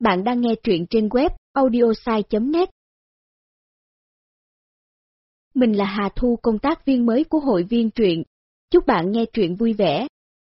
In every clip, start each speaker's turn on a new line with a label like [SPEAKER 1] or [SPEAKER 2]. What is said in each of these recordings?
[SPEAKER 1] Bạn đang nghe truyện trên web audiosai.net. Mình là Hà Thu, công tác viên mới của hội viên truyện. Chúc bạn nghe truyện vui vẻ.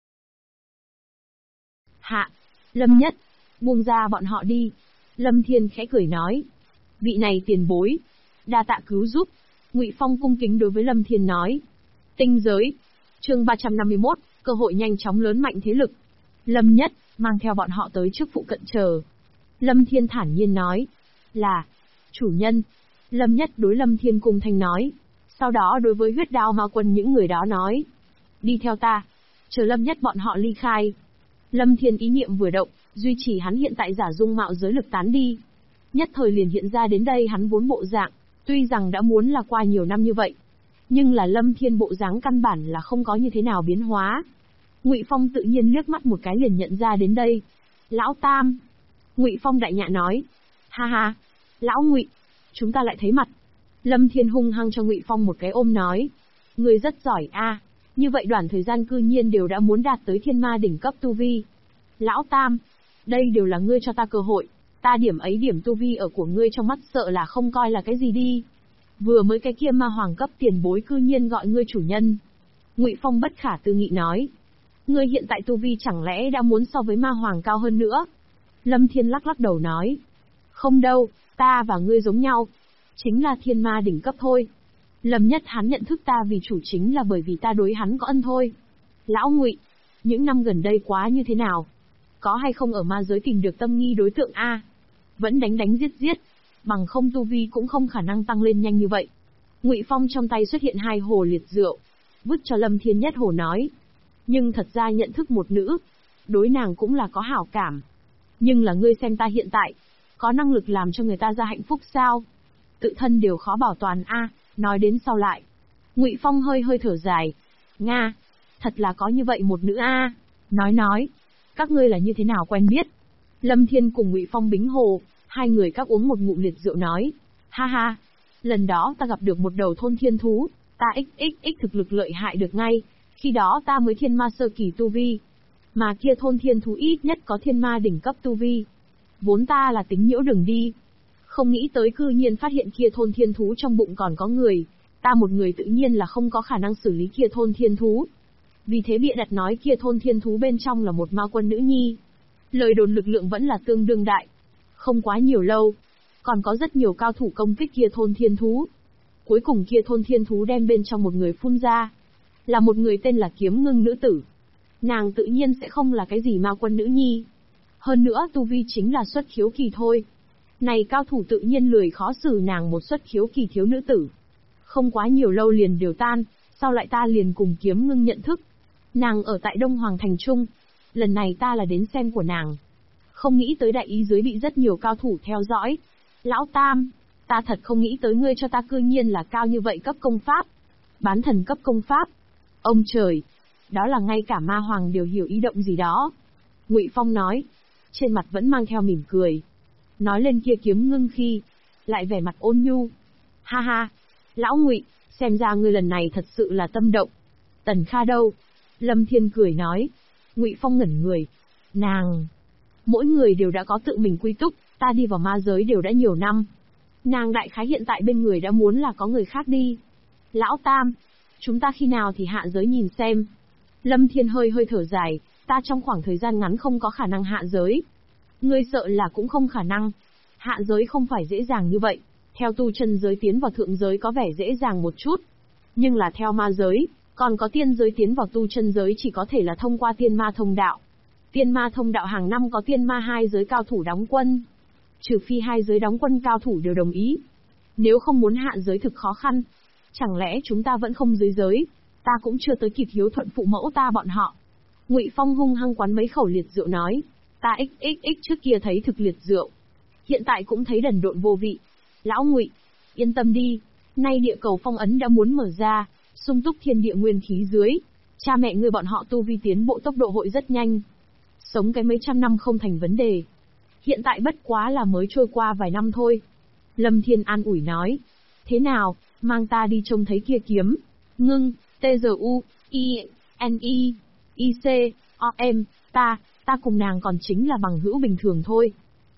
[SPEAKER 2] Hạ, Lâm Nhất, buông ra bọn họ đi. Lâm Thiên khẽ cười nói. Vị này tiền bối, đa tạ cứu giúp. Ngụy Phong cung kính đối với Lâm Thiên nói. Tinh giới, chương 351, cơ hội nhanh chóng lớn mạnh thế lực. Lâm Nhất, mang theo bọn họ tới trước phụ cận chờ. Lâm Thiên thản nhiên nói. Là, chủ nhân. Lâm Nhất đối Lâm Thiên cung thanh nói. Sau đó đối với huyết đao ma quân những người đó nói. Đi theo ta. Chờ Lâm Nhất bọn họ ly khai. Lâm Thiên ý niệm vừa động, duy trì hắn hiện tại giả dung mạo giới lực tán đi. Nhất thời liền hiện ra đến đây hắn vốn bộ dạng, tuy rằng đã muốn là qua nhiều năm như vậy. Nhưng là Lâm Thiên bộ dáng căn bản là không có như thế nào biến hóa. Ngụy Phong tự nhiên liếc mắt một cái liền nhận ra đến đây. Lão Tam. Ngụy Phong đại nhạ nói. Ha ha, lão Ngụy, chúng ta lại thấy mặt. Lâm Thiên hung hăng cho Ngụy Phong một cái ôm nói. Người rất giỏi a, như vậy đoạn thời gian cư nhiên đều đã muốn đạt tới thiên ma đỉnh cấp tu vi. Lão Tam, đây đều là ngươi cho ta cơ hội, ta điểm ấy điểm tu vi ở của ngươi trong mắt sợ là không coi là cái gì đi. Vừa mới cái kia ma hoàng cấp tiền bối cư nhiên gọi ngươi chủ nhân. Ngụy Phong bất khả tư nghị nói. Ngươi hiện tại tu vi chẳng lẽ đã muốn so với ma hoàng cao hơn nữa? Lâm Thiên lắc lắc đầu nói. Không đâu, ta và ngươi giống nhau. Chính là thiên ma đỉnh cấp thôi. Lâm Nhất hắn nhận thức ta vì chủ chính là bởi vì ta đối hắn có ân thôi. Lão Ngụy, những năm gần đây quá như thế nào? Có hay không ở ma giới tìm được tâm nghi đối tượng a? Vẫn đánh giết, bằng không tu vi cũng không khả năng tăng lên nhanh như vậy. Ngụy Phong trong tay xuất hiện 2 hồ liệt rượu, vứt cho Lâm Thiên nhất hồ nói. Nhưng thật ra nhận thức một nữ, đối nàng cũng là có hảo cảm. Nhưng là ngươi xem ta hiện tại, có năng lực làm cho người ta ra hạnh phúc sao? Tự thân đều khó bảo toàn a. Nói đến sau lại, Ngụy Phong hơi thở dài. Nga, thật là có như vậy một nữ a. Nói, các ngươi là như thế nào quen biết? Lâm Thiên cùng Ngụy Phong bính hồ, 2 người các uống một ngụm liệt rượu nói. Ha ha, lần đó ta gặp được một đầu thôn thiên thú, ta xxx thực lực lợi hại được ngay, khi đó ta mới thiên ma sơ kỳ tu vi. Mà kia thôn thiên thú ít nhất có thiên ma đỉnh cấp tu vi. Vốn ta là tính nhiễu đường đi. Không nghĩ tới cư nhiên phát hiện kia thôn thiên thú trong bụng còn có người, ta một người tự nhiên là không có khả năng xử lý kia thôn thiên thú. Vì thế bịa đặt nói kia thôn thiên thú bên trong là một ma quân nữ nhi. Lời đồn lực lượng vẫn là tương đương đại. Không quá nhiều lâu, còn có rất nhiều cao thủ công kích kia thôn thiên thú. Cuối cùng kia thôn thiên thú đem bên trong một người phun ra. Là một người tên là Kiếm Ngưng nữ tử. Nàng tự nhiên sẽ không là cái gì ma quân nữ nhi. Hơn nữa tu vi chính là xuất khiếu kỳ thôi. Này cao thủ tự nhiên lười khó xử nàng một xuất khiếu kỳ thiếu nữ tử. Không quá nhiều lâu liền đều tan, sau lại ta liền cùng Kiếm Ngưng nhận thức. Nàng ở tại Đông Hoàng Thành Trung. Lần này ta là đến xem của nàng. Không nghĩ tới đại ý giới bị rất nhiều cao thủ theo dõi. Lão Tam, ta thật không nghĩ tới ngươi cho ta cư nhiên là cao như vậy cấp công pháp. Bán thần cấp công pháp. Ông trời, đó là ngay cả ma hoàng đều hiểu ý động gì đó. Ngụy Phong nói, trên mặt vẫn mang theo mỉm cười. Nói lên kia Kiếm Ngưng khi, lại vẻ mặt ôn nhu. Ha ha, lão Ngụy, xem ra ngươi lần này thật sự là tâm động. Tần Kha đâu? Lâm Thiên cười nói. Ngụy Phong ngẩn người. Nàng, mỗi người đều đã có tự mình quy túc, ta đi vào ma giới đều đã nhiều năm. Nàng đại khái hiện tại bên người đã muốn là có người khác đi. Lão Tam, chúng ta khi nào thì hạ giới nhìn xem. Lâm Thiên hơi thở dài, ta trong khoảng thời gian ngắn không có khả năng hạ giới. Ngươi sợ là cũng không khả năng. Hạ giới không phải dễ dàng như vậy. Theo tu chân giới tiến vào thượng giới có vẻ dễ dàng một chút. Nhưng là theo ma giới, còn có tiên giới tiến vào tu chân giới chỉ có thể là thông qua tiên ma thông đạo. Tiên ma thông đạo hàng năm có tiên ma 2 giới cao thủ đóng quân. Trừ phi 2 giới đóng quân cao thủ đều đồng ý. Nếu không muốn hạ giới thực khó khăn. Chẳng lẽ chúng ta vẫn không dưới giới? Ta cũng chưa tới kịp hiếu thuận phụ mẫu ta bọn họ. Ngụy Phong hung hăng quán mấy khẩu liệt rượu nói. Ta xxx trước kia thấy thực liệt rượu. Hiện tại cũng thấy đần độn vô vị. Lão Ngụy, yên tâm đi. Nay địa cầu phong ấn đã muốn mở ra, sung túc thiên địa nguyên khí dưới. Cha mẹ ngươi bọn họ tu vi tiến bộ tốc độ hội rất nhanh. Sống cái mấy trăm năm không thành vấn đề. Hiện tại bất quá là mới trôi qua vài năm thôi. Lâm Thiên an ủi nói. Thế nào, mang ta đi trông thấy kia Kiếm Ngưng, TZU, INI, IC, OM, ta cùng nàng còn chính là bằng hữu bình thường thôi.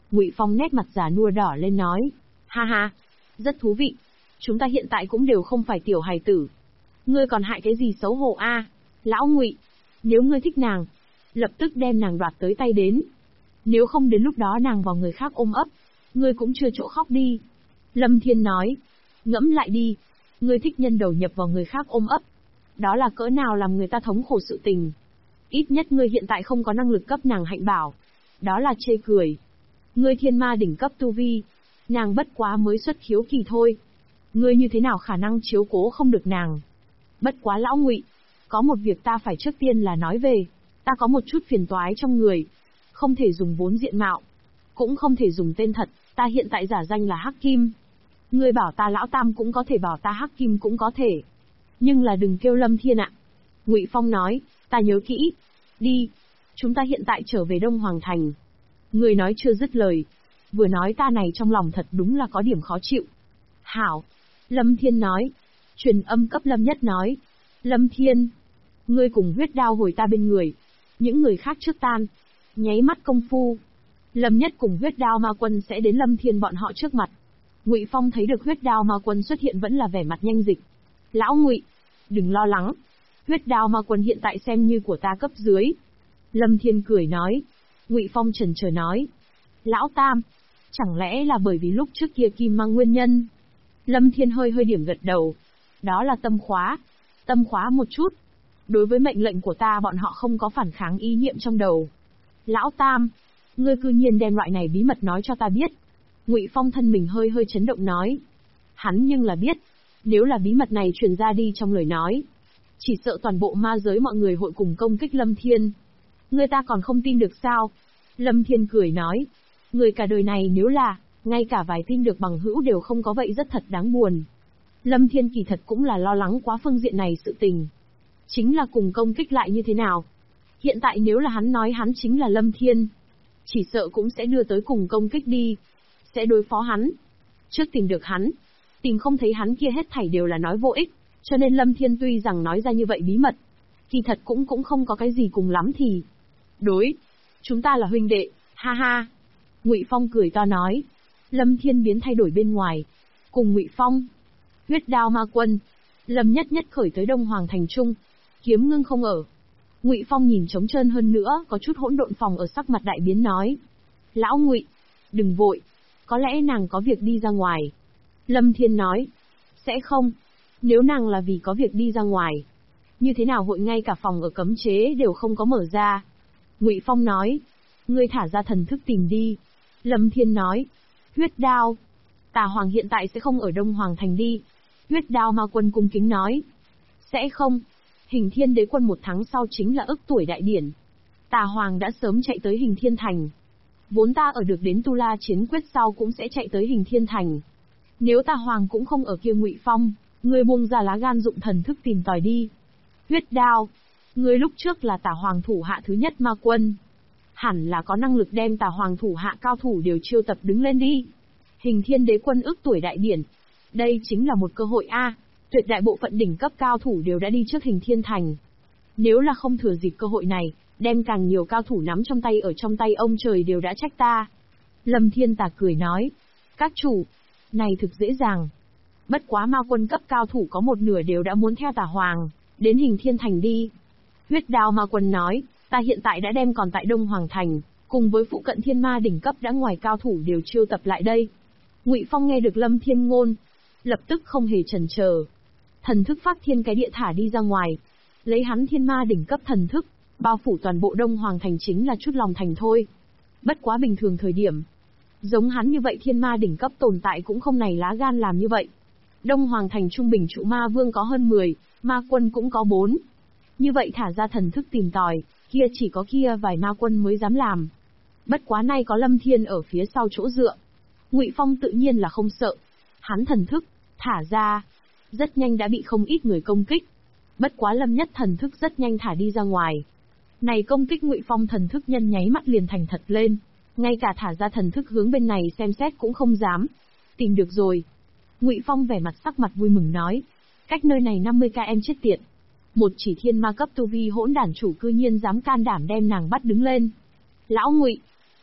[SPEAKER 2] Ngụy Phong nét mặt già nua đỏ lên nói, ha ha, rất thú vị. Chúng ta hiện tại cũng đều không phải tiểu hài tử. Ngươi còn hại cái gì xấu hổ a? Lão Ngụy, nếu ngươi thích nàng, lập tức đem nàng đoạt tới tay đến. Nếu không đến lúc đó nàng vào người khác ôm ấp, ngươi cũng chưa chỗ khóc đi. Lâm Thiên nói, ngẫm lại đi, ngươi thích nhân đầu nhập vào người khác ôm ấp. Đó là cỡ nào làm người ta thống khổ sự tình. Ít nhất ngươi hiện tại không có năng lực cấp nàng hạnh bảo. Đó là chê cười. Ngươi thiên ma đỉnh cấp tu vi, nàng bất quá mới xuất khiếu kỳ thôi. Ngươi như thế nào khả năng chiếu cố không được nàng? Bất quá lão Ngụy, có một việc ta phải trước tiên là nói về. Ta có một chút phiền toái trong người. Không thể dùng vốn diện mạo. Cũng không thể dùng tên thật, ta hiện tại giả danh là Hắc Kim. Ngươi bảo ta Lão Tam cũng có thể, bảo ta Hắc Kim cũng có thể. Nhưng là đừng kêu Lâm Thiên ạ. Ngụy Phong nói, ta nhớ kỹ. Đi, chúng ta hiện tại trở về Đông Hoàng Thành. Người nói chưa dứt lời. Vừa nói ta này trong lòng thật đúng là có điểm khó chịu. Hảo. Lâm Thiên nói. Truyền âm cấp Lâm Nhất nói. Lâm Thiên. Ngươi cùng huyết đao hồi ta bên người. Những người khác trước tan. Nháy mắt công phu. Lâm Nhất cùng huyết đao ma quân sẽ đến Lâm Thiên bọn họ trước mặt. Ngụy Phong thấy được huyết đao ma quân xuất hiện vẫn là vẻ mặt nhanh dịch. Lão Ngụy, đừng lo lắng. Huyết đao ma quân hiện tại xem như của ta cấp dưới. Lâm Thiên cười nói. Ngụy Phong chần chờ nói. Lão Tam, chẳng lẽ là bởi vì lúc trước kia kim mang nguyên nhân? Lâm Thiên hơi điểm gật đầu. Đó là tâm khóa. Tâm khóa một chút. Đối với mệnh lệnh của ta bọn họ không có phản kháng ý niệm trong đầu. Lão Tam, ngươi cư nhiên đem loại này bí mật nói cho ta biết. Ngụy Phong thân mình hơi chấn động nói. Hắn nhưng là biết, nếu là bí mật này truyền ra đi trong lời nói, chỉ sợ toàn bộ ma giới mọi người hội cùng công kích Lâm Thiên. Ngươi ta còn không tin được sao? Lâm Thiên cười nói. Người cả đời này nếu là, ngay cả vài tin được bằng hữu đều không có vậy rất thật đáng buồn. Lâm Thiên kỳ thật cũng là lo lắng quá phương diện này sự tình. Chính là cùng công kích lại như thế nào? Hiện tại nếu là hắn nói hắn chính là Lâm Thiên, chỉ sợ cũng sẽ đưa tới cùng công kích đi. Sẽ đối phó hắn. Trước tìm được hắn, tìm không thấy hắn kia hết thảy đều là nói vô ích, cho nên Lâm Thiên tuy rằng nói ra như vậy bí mật, kỳ thật cũng không có cái gì cùng lắm thì. Đối, chúng ta là huynh đệ, ha ha. Ngụy Phong cười to nói. Lâm Thiên biến thay đổi bên ngoài. Cùng Ngụy Phong, huyết đao ma quân, Lâm Nhất khởi tới Đông Hoàng Thành Trung, kiếm ngưng không ở. Ngụy Phong nhìn trống trơn hơn nữa, có chút hỗn độn phòng ở sắc mặt đại biến nói. Lão Ngụy, đừng vội, có lẽ nàng có việc đi ra ngoài. Lâm Thiên nói. Sẽ không, nếu nàng là vì có việc đi ra ngoài, như thế nào hội ngay cả phòng ở cấm chế đều không có mở ra? Ngụy Phong nói. Ngươi thả ra thần thức tìm đi. Lâm Thiên nói. Huyết đao, Tà Hoàng hiện tại sẽ không ở Đông Hoàng Thành đi. Huyết đao ma quân cung kính nói. Sẽ không. Hình Thiên Đế quân 1 tháng sau chính là ức tuổi đại điển. Tà Hoàng đã sớm chạy tới Hình Thiên Thành. Vốn ta ở được đến Tu La chiến quyết sau cũng sẽ chạy tới Hình Thiên Thành. Nếu Tà Hoàng cũng không ở kia Ngụy Phong, ngươi buông ra lá gan dụng thần thức tìm tòi đi. Huyết đao, ngươi lúc trước là Tà Hoàng thủ hạ thứ nhất ma quân, hẳn là có năng lực đem Tà Hoàng thủ hạ cao thủ đều chiêu tập đứng lên đi. Hình Thiên Đế quân ức tuổi đại điển, đây chính là một cơ hội a. Tuyệt đại bộ phận đỉnh cấp cao thủ đều đã đi trước Hình Thiên Thành. Nếu là không thừa dịp cơ hội này, đem càng nhiều cao thủ nắm trong tay ở trong tay ông trời đều đã trách ta. Lâm Thiên Tà cười nói. Các chủ, này thực dễ dàng. Bất quá ma quân cấp cao thủ có một nửa đều đã muốn theo Tà Hoàng đến Hình Thiên Thành đi. Huyết đao ma quân nói. Ta hiện tại đã đem còn tại Đông Hoàng Thành, cùng với phụ cận thiên ma đỉnh cấp đã ngoài cao thủ đều chiêu tập lại đây. Ngụy Phong nghe được Lâm Thiên ngôn, lập tức không hề chần chờ. Thần thức phát thiên cái địa thả đi ra ngoài. Lấy hắn thiên ma đỉnh cấp thần thức, bao phủ toàn bộ Đông Hoàng Thành chính là chút lòng thành thôi. Bất quá bình thường thời điểm, giống hắn như vậy thiên ma đỉnh cấp tồn tại cũng không này lá gan làm như vậy. Đông Hoàng Thành trung bình trụ ma vương có hơn 10, ma quân cũng có 4. Như vậy thả ra thần thức tìm tòi, kia chỉ có kia vài ma quân mới dám làm. Bất quá nay có Lâm Thiên ở phía sau chỗ dựa, Ngụy Phong tự nhiên là không sợ. Hắn thần thức thả ra, rất nhanh đã bị không ít người công kích. Bất quá Lâm Nhất thần thức rất nhanh thả đi ra ngoài. Này công kích Ngụy Phong thần thức nhân nháy mắt liền thành thật lên, ngay cả thả ra thần thức hướng bên này xem xét cũng không dám. Tìm được rồi. Ngụy Phong vẻ mặt sắc mặt vui mừng nói. Cách nơi này 50 km chết tiệt. Một chỉ thiên ma cấp tu vi hỗn đản chủ cư nhiên dám can đảm đem nàng bắt đứng lên. Lão Ngụy,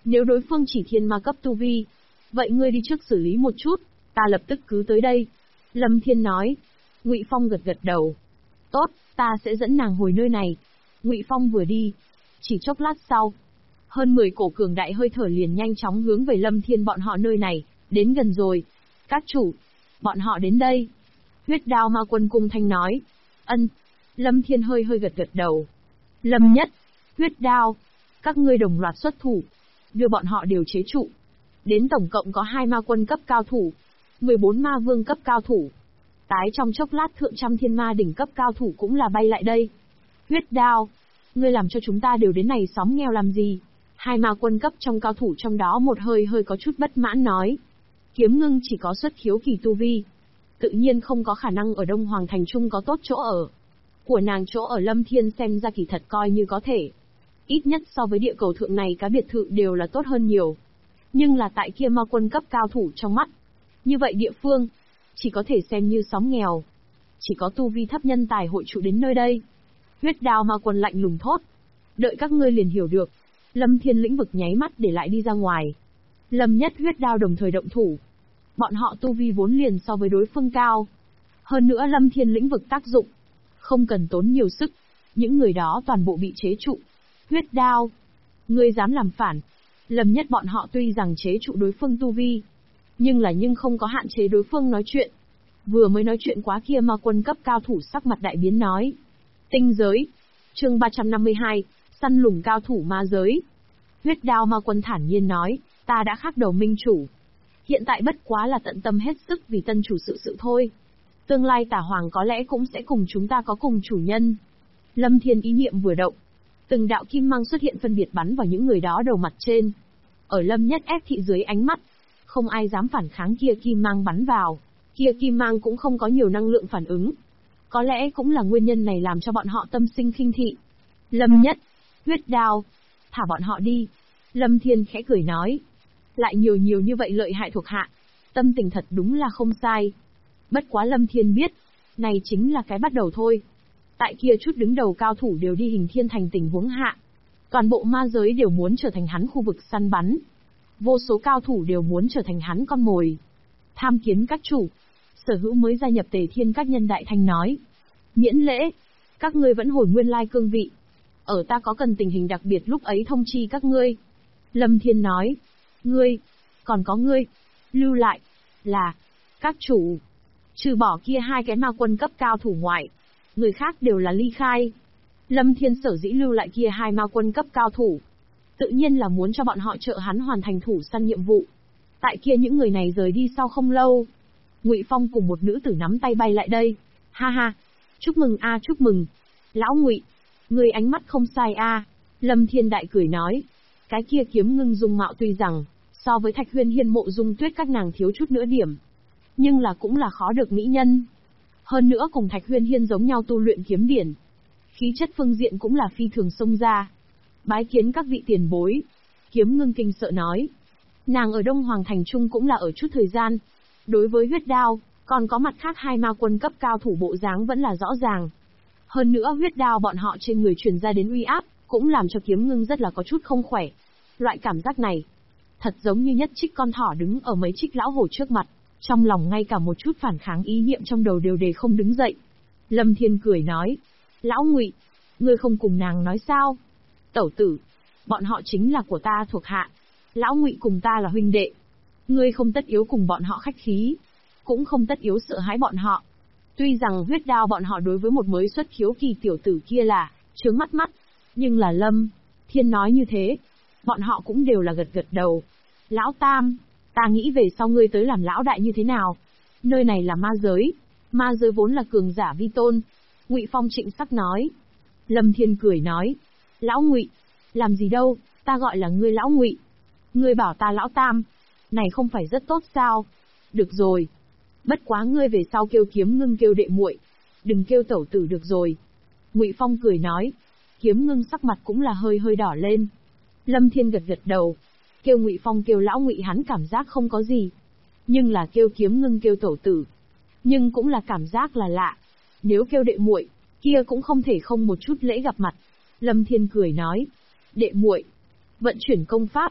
[SPEAKER 2] Nếu đối phương chỉ thiên ma cấp tu vi, vậy ngươi đi trước xử lý một chút, ta lập tức cứ tới đây. Lâm Thiên nói. Ngụy Phong gật gật đầu. Tốt, ta sẽ dẫn nàng hồi nơi này. Ngụy Phong vừa đi, chỉ chốc lát sau, hơn 10 cổ cường đại hơi thở liền nhanh chóng hướng về Lâm Thiên bọn họ nơi này, đến gần rồi. Các chủ, bọn họ đến đây. Huyết Đao Ma Quân cung thanh nói. Ân. Lâm Thiên hơi gật gật đầu. Lâm Nhất, Huyết Đao, các ngươi đồng loạt xuất thủ, đưa bọn họ đều chế trụ. Đến tổng cộng có 2 ma quân cấp cao thủ, 14 ma vương cấp cao thủ. Tái trong chốc lát thượng trăm thiên ma đỉnh cấp cao thủ cũng là bay lại đây. Huyết Đao, ngươi làm cho chúng ta đều đến này xóm nghèo làm gì? 2 ma quân cấp trong cao thủ trong đó một hơi có chút bất mãn nói. Kiếm Ngưng chỉ có xuất khiếu kỳ tu vi, tự nhiên không có khả năng ở Đông Hoàng Thành Trung có tốt chỗ ở. Của nàng chỗ ở Lâm Thiên xem ra kỳ thật coi như có thể. Ít nhất so với địa cầu thượng này các biệt thự đều là tốt hơn nhiều. Nhưng là tại kia ma quân cấp cao thủ trong mắt. Như vậy địa phương, chỉ có thể xem như xóm nghèo. Chỉ có tu vi thấp nhân tài hội trụ đến nơi đây. Huyết Đao ma quân lạnh lùng thốt. Đợi các ngươi liền hiểu được. Lâm Thiên lĩnh vực nháy mắt để lại đi ra ngoài. Lâm Nhất Huyết Đao đồng thời động thủ. Bọn họ tu vi vốn liền so với đối phương cao. Hơn nữa Lâm Thiên lĩnh vực tác dụng, không cần tốn nhiều sức. Những người đó toàn bộ bị chế trụ. Huyết Đao, ngươi dám làm phản. Lâm Nhất bọn họ tuy rằng chế trụ đối phương tu vi, nhưng không có hạn chế đối phương nói chuyện. Vừa mới nói chuyện quá kia ma quân cấp cao thủ sắc mặt đại biến nói. Tinh giới. Chương 352, săn lùng cao thủ ma giới. Huyết Đao ma quân thản nhiên nói, ta đã khắc đầu minh chủ. Hiện tại bất quá là tận tâm hết sức vì tân chủ sự thôi. Tương lai Tả Hoàng có lẽ cũng sẽ cùng chúng ta có cùng chủ nhân. Lâm Thiên ý niệm vừa động, từng đạo kim mang xuất hiện phân biệt bắn vào những người đó đầu mặt trên. Ở Lâm Nhất ép thị dưới ánh mắt, không ai dám phản kháng kia kim mang bắn vào. Kia kim mang cũng không có nhiều năng lượng phản ứng. Có lẽ cũng là nguyên nhân này làm cho bọn họ tâm sinh khinh thị. Lâm Nhất, Huyết Đao, thả bọn họ đi. Lâm Thiên khẽ cười nói. Lại nhiều như vậy lợi hại thuộc hạ. Tâm tình thật đúng là không sai. Bất quá Lâm Thiên biết, này chính là cái bắt đầu thôi. Tại kia chút đứng đầu cao thủ đều đi Hình Thiên Thành tình huống hạ. Toàn bộ ma giới đều muốn trở thành hắn khu vực săn bắn. Vô số cao thủ đều muốn trở thành hắn con mồi. Tham kiến các chủ. Sở Hữu mới gia nhập Tề Thiên các nhân đại thanh nói. Miễn lễ. Các ngươi vẫn hồi nguyên lai cương vị. Ở ta có cần tình hình đặc biệt lúc ấy thông chi các ngươi. Lâm Thiên nói. Ngươi. Còn có ngươi. Lưu lại. Là. Các chủ. Trừ bỏ kia 2 cái ma quân cấp cao thủ ngoại. Người khác đều là ly khai. Lâm Thiên sở dĩ lưu lại kia 2 ma quân cấp cao thủ. Tự nhiên là muốn cho bọn họ trợ hắn hoàn thành thủ săn nhiệm vụ. Tại kia những người này rời đi sau không lâu. Ngụy Phong cùng một nữ tử nắm tay bay lại đây. Ha ha. Chúc mừng a, chúc mừng. Lão Ngụy, người ánh mắt không sai a. Lâm Thiên đại cười nói. Cái kia Kiếm Ngưng dung mạo tuy rằng, so với Thạch Huyên Hiên Mộ Dung Tuyết các nàng thiếu chút nữa điểm. Nhưng là cũng là khó được mỹ nhân. Hơn nữa cùng Thạch Huyên Hiên giống nhau tu luyện kiếm điển. Khí chất phương diện cũng là phi thường xông ra. Bái kiến các vị tiền bối. Kiếm Ngưng kinh sợ nói. Nàng ở Đông Hoàng Thành Trung cũng là ở chút thời gian. Đối với Huyết Đao, còn có mặt khác 2 ma quân cấp cao thủ bộ dáng vẫn là rõ ràng. Hơn nữa Huyết Đao bọn họ trên người truyền ra đến uy áp, cũng làm cho Kiếm Ngưng rất là có chút không khỏe. Loại cảm giác này, thật giống như nhất trích con thỏ đứng ở mấy trích lão hổ trước mặt, trong lòng ngay cả một chút phản kháng ý niệm trong đầu đều đề không đứng dậy. Lâm Thiên cười nói. Lão Ngụy, ngươi không cùng nàng nói sao? Tẩu tử, bọn họ chính là của ta thuộc hạ. Lão Ngụy cùng ta là huynh đệ. Ngươi không tất yếu cùng bọn họ khách khí, cũng không tất yếu sợ hãi bọn họ. Tuy rằng Huyết Đao bọn họ đối với một mới xuất khiếu kỳ tiểu tử kia là trướng mắt, nhưng là Lâm Thiên nói như thế, bọn họ cũng đều là gật gật đầu. Lão Tam, ta nghĩ về sau ngươi tới làm lão đại như thế nào? Nơi này là ma giới vốn là cường giả vi tôn. Ngụy Phong trịnh sắc nói. Lâm Thiên cười nói. Lão Ngụy, làm gì đâu, ta gọi là ngươi Lão Ngụy. Ngươi bảo ta Lão Tam, này không phải rất tốt sao? Được rồi. Bất quá ngươi về sau kêu Kiếm Ngưng kêu đệ muội, đừng kêu tẩu tử được rồi. Ngụy Phong cười nói. Kiếm Ngưng sắc mặt cũng là hơi đỏ lên. Lâm Thiên gật gật đầu. Kêu Ngụy Phong kêu Lão Ngụy hắn cảm giác không có gì. Nhưng là kêu Kiếm Ngưng kêu tẩu tử, nhưng cũng là cảm giác là lạ. Nếu kêu đệ muội, kia cũng không thể không một chút lễ gặp mặt. Lâm Thiên cười nói. Đệ muội, vận chuyển công pháp.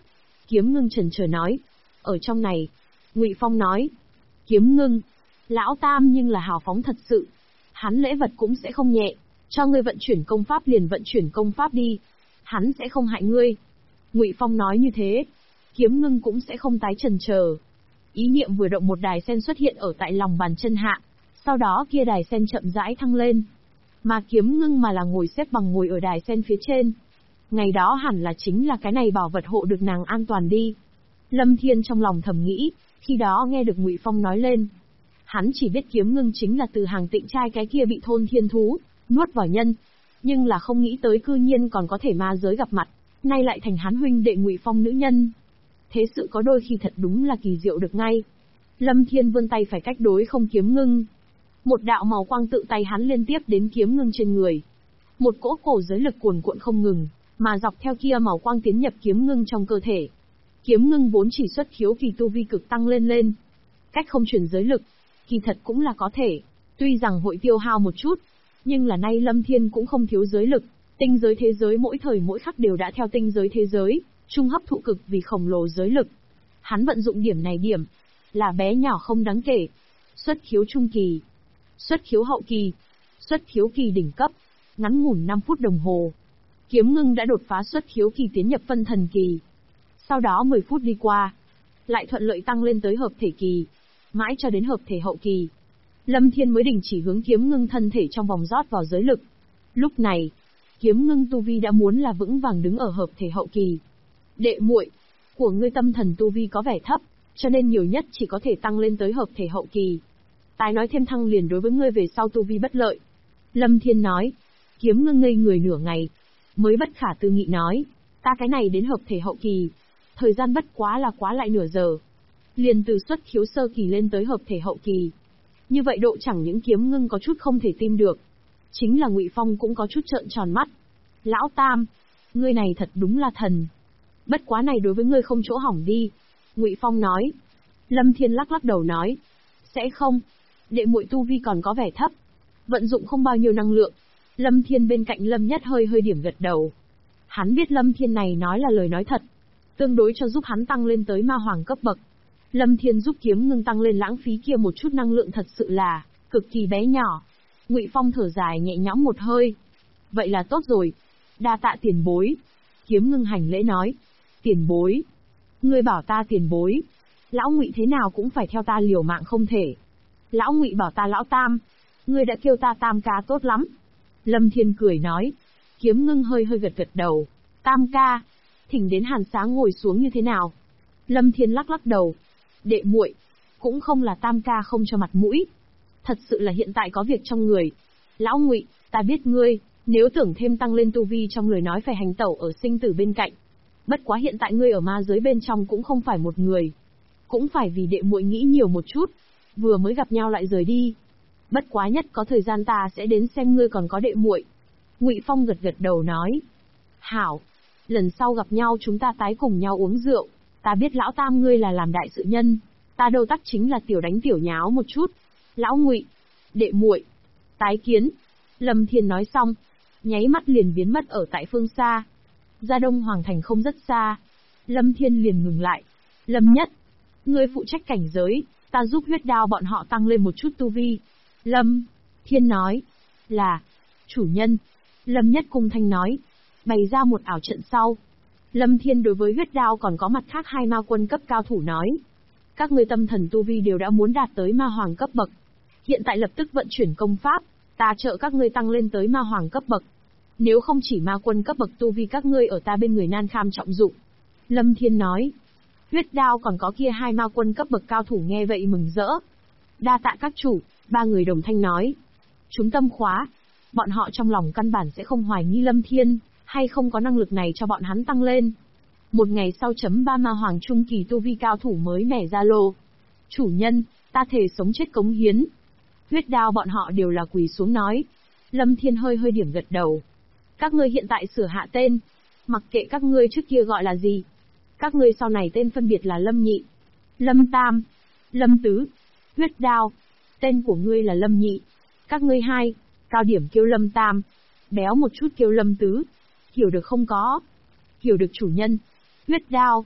[SPEAKER 2] Kiếm Ngưng chần chờ nói, ở trong này. Ngụy Phong nói, Kiếm Ngưng, lão tam nhưng là hào phóng thật sự. Hắn lễ vật cũng sẽ không nhẹ, cho ngươi vận chuyển công pháp liền vận chuyển công pháp đi. Hắn sẽ không hại ngươi. Ngụy Phong nói như thế, Kiếm Ngưng cũng sẽ không tái chần chờ. Ý niệm vừa động, một đài sen xuất hiện ở tại lòng bàn chân hạ, sau đó kia đài sen chậm rãi thăng lên. Mà Kiếm Ngưng mà là ngồi xếp bằng ngồi ở đài sen phía trên. Ngày đó hẳn là chính là cái này bảo vật hộ được nàng an toàn đi. Lâm Thiên trong lòng thầm nghĩ, khi đó nghe được Ngụy Phong nói lên. Hắn chỉ biết Kiếm Ngưng chính là từ hàng Tịnh trai cái kia bị thôn thiên thú nuốt vào nhân, nhưng là không nghĩ tới cư nhiên còn có thể ma giới gặp mặt, nay lại thành hắn huynh đệ Ngụy Phong nữ nhân. Thế sự có đôi khi thật đúng là kỳ diệu được ngay. Lâm Thiên vươn tay phải cách đối không Kiếm Ngưng. Một đạo màu quang tự tay hắn liên tiếp đến Kiếm Ngưng trên người. Một cỗ cổ giới lực cuồn cuộn không ngừng, mà dọc theo kia màu quang tiến nhập Kiếm Ngưng trong cơ thể. Kiếm Ngưng vốn chỉ xuất khiếu kỳ tu vi cực tăng lên. Cách không chuyển giới lực, kỳ thật cũng là có thể. Tuy rằng hội tiêu hao một chút, nhưng là nay Lâm Thiên cũng không thiếu giới lực. Tinh giới thế giới mỗi thời mỗi khắc đều đã theo tinh giới thế giới trung hấp thụ cực vì khổng lồ giới lực. Hắn vận dụng điểm này điểm là bé nhỏ không đáng kể. Xuất khiếu trung kỳ, xuất khiếu hậu kỳ, xuất khiếu kỳ đỉnh cấp, ngắn ngủn 5 phút đồng hồ. Kiếm Ngưng đã đột phá xuất khiếu kỳ tiến nhập phân thần kỳ. Sau đó 10 phút đi qua, lại thuận lợi tăng lên tới hợp thể kỳ, mãi cho đến hợp thể hậu kỳ. Lâm Thiên mới đình chỉ hướng Kiếm Ngưng thân thể trong vòng rót vào giới lực. Lúc này, Kiếm Ngưng tu vi đã muốn là vững vàng đứng ở hợp thể hậu kỳ. Đệ muội, của ngươi tâm thần tu vi có vẻ thấp, cho nên nhiều nhất chỉ có thể tăng lên tới hợp thể hậu kỳ. Tái nói thêm thăng liền đối với ngươi về sau tu vi bất lợi. Lâm Thiên nói. Kiếm Ngưng ngây người nửa ngày, mới bất khả tư nghị nói, ta cái này đến hợp thể hậu kỳ, thời gian bất quá lại nửa giờ. Liền từ xuất khiếu sơ kỳ lên tới hợp thể hậu kỳ. Như vậy độ chẳng những Kiếm Ngưng có chút không thể tin được. Chính là Ngụy Phong cũng có chút trợn tròn mắt. Lão Tam, ngươi này thật đúng là thần. Bất quá này đối với ngươi không chỗ hỏng đi. Ngụy Phong nói. Lâm Thiên lắc lắc đầu nói. Sẽ không. Đệ muội tu vi còn có vẻ thấp. Vận dụng không bao nhiêu năng lượng. Lâm Thiên bên cạnh Lâm Nhất hơi điểm gật đầu. Hắn biết Lâm Thiên này nói là lời nói thật. Tương đối cho giúp hắn tăng lên tới ma hoàng cấp bậc. Lâm Thiên giúp Kiếm Ngưng tăng lên lãng phí kia một chút năng lượng thật sự là cực kỳ bé nhỏ. Ngụy Phong thở dài nhẹ nhõm một hơi. Vậy là tốt rồi. Đa tạ tiền bối. Kiếm Ngưng hành lễ nói. Tiền bối. Ngươi bảo ta tiền bối. Lão Ngụy thế nào cũng phải theo ta liều mạng không thể. Lão Ngụy bảo ta lão Tam. Ngươi đã kêu ta Tam ca tốt lắm. Lâm Thiên cười nói. Kiếm Ngưng hơi gật đầu. Tam ca. Thỉnh đến Hàn Xá ngồi xuống như thế nào? Lâm Thiên lắc đầu. Đệ muội, cũng không là Tam ca không cho mặt mũi. Thật sự là hiện tại có việc trong người. Lão Ngụy, ta biết ngươi, nếu tưởng thêm tăng lên tu vi trong lời nói phải hành tẩu ở sinh tử bên cạnh. Bất quá hiện tại ngươi ở ma giới bên trong cũng không phải một người. Cũng phải vì đệ muội nghĩ nhiều một chút. Vừa mới gặp nhau lại rời đi. Bất quá nhất có thời gian ta sẽ đến xem ngươi còn có đệ muội. Ngụy Phong gật đầu nói. Hảo, lần sau gặp nhau chúng ta tái cùng nhau uống rượu. Ta biết lão Tam ngươi là làm đại sự nhân. Ta đâu tắc chính là tiểu đánh tiểu nháo một chút. Lão Ngụy, đệ muội, tái kiến. Lâm Thiên nói xong, nháy mắt liền biến mất ở tại phương xa. Ra Đông Hoàng Thành không rất xa. Lâm Thiên liền ngừng lại. Lâm Nhất, ngươi phụ trách cảnh giới, ta giúp huyết đao bọn họ tăng lên một chút tu vi. Lâm Thiên nói. Là, chủ nhân. Lâm Nhất cung thanh nói. Bày ra một ảo trận sau. Lâm Thiên đối với huyết đao còn có mặt khác 2 ma quân cấp cao thủ nói. Các ngươi tâm thần tu vi đều đã muốn đạt tới ma hoàng cấp bậc. Hiện tại lập tức vận chuyển công pháp, ta trợ các ngươi tăng lên tới ma hoàng cấp bậc. Nếu không chỉ ma quân cấp bậc tu vi các ngươi ở ta bên người nan kham trọng dụng. Lâm Thiên nói. Huyết đao còn có kia 2 ma quân cấp bậc cao thủ nghe vậy mừng rỡ. Đa tạ các chủ, 3 người đồng thanh nói. Chúng tâm khóa. Bọn họ trong lòng căn bản sẽ không hoài nghi Lâm Thiên, hay không có năng lực này cho bọn hắn tăng lên. Một ngày sau .3 ma hoàng trung kỳ tu vi cao thủ mới mẻ ra lô. Chủ nhân, ta thề sống chết cống hiến. Huyết đao bọn họ đều là quỳ xuống nói. Lâm Thiên hơi điểm gật đầu. Các ngươi hiện tại sửa hạ tên. Mặc kệ các ngươi trước kia gọi là gì. Các ngươi sau này tên phân biệt là Lâm Nhị, Lâm Tam, Lâm Tứ, Huyết đao. Tên của ngươi là Lâm Nhị. Các ngươi 2, cao điểm kêu Lâm Tam, béo một chút kêu Lâm Tứ. Hiểu được không có? Hiểu được chủ nhân. Huyết đao.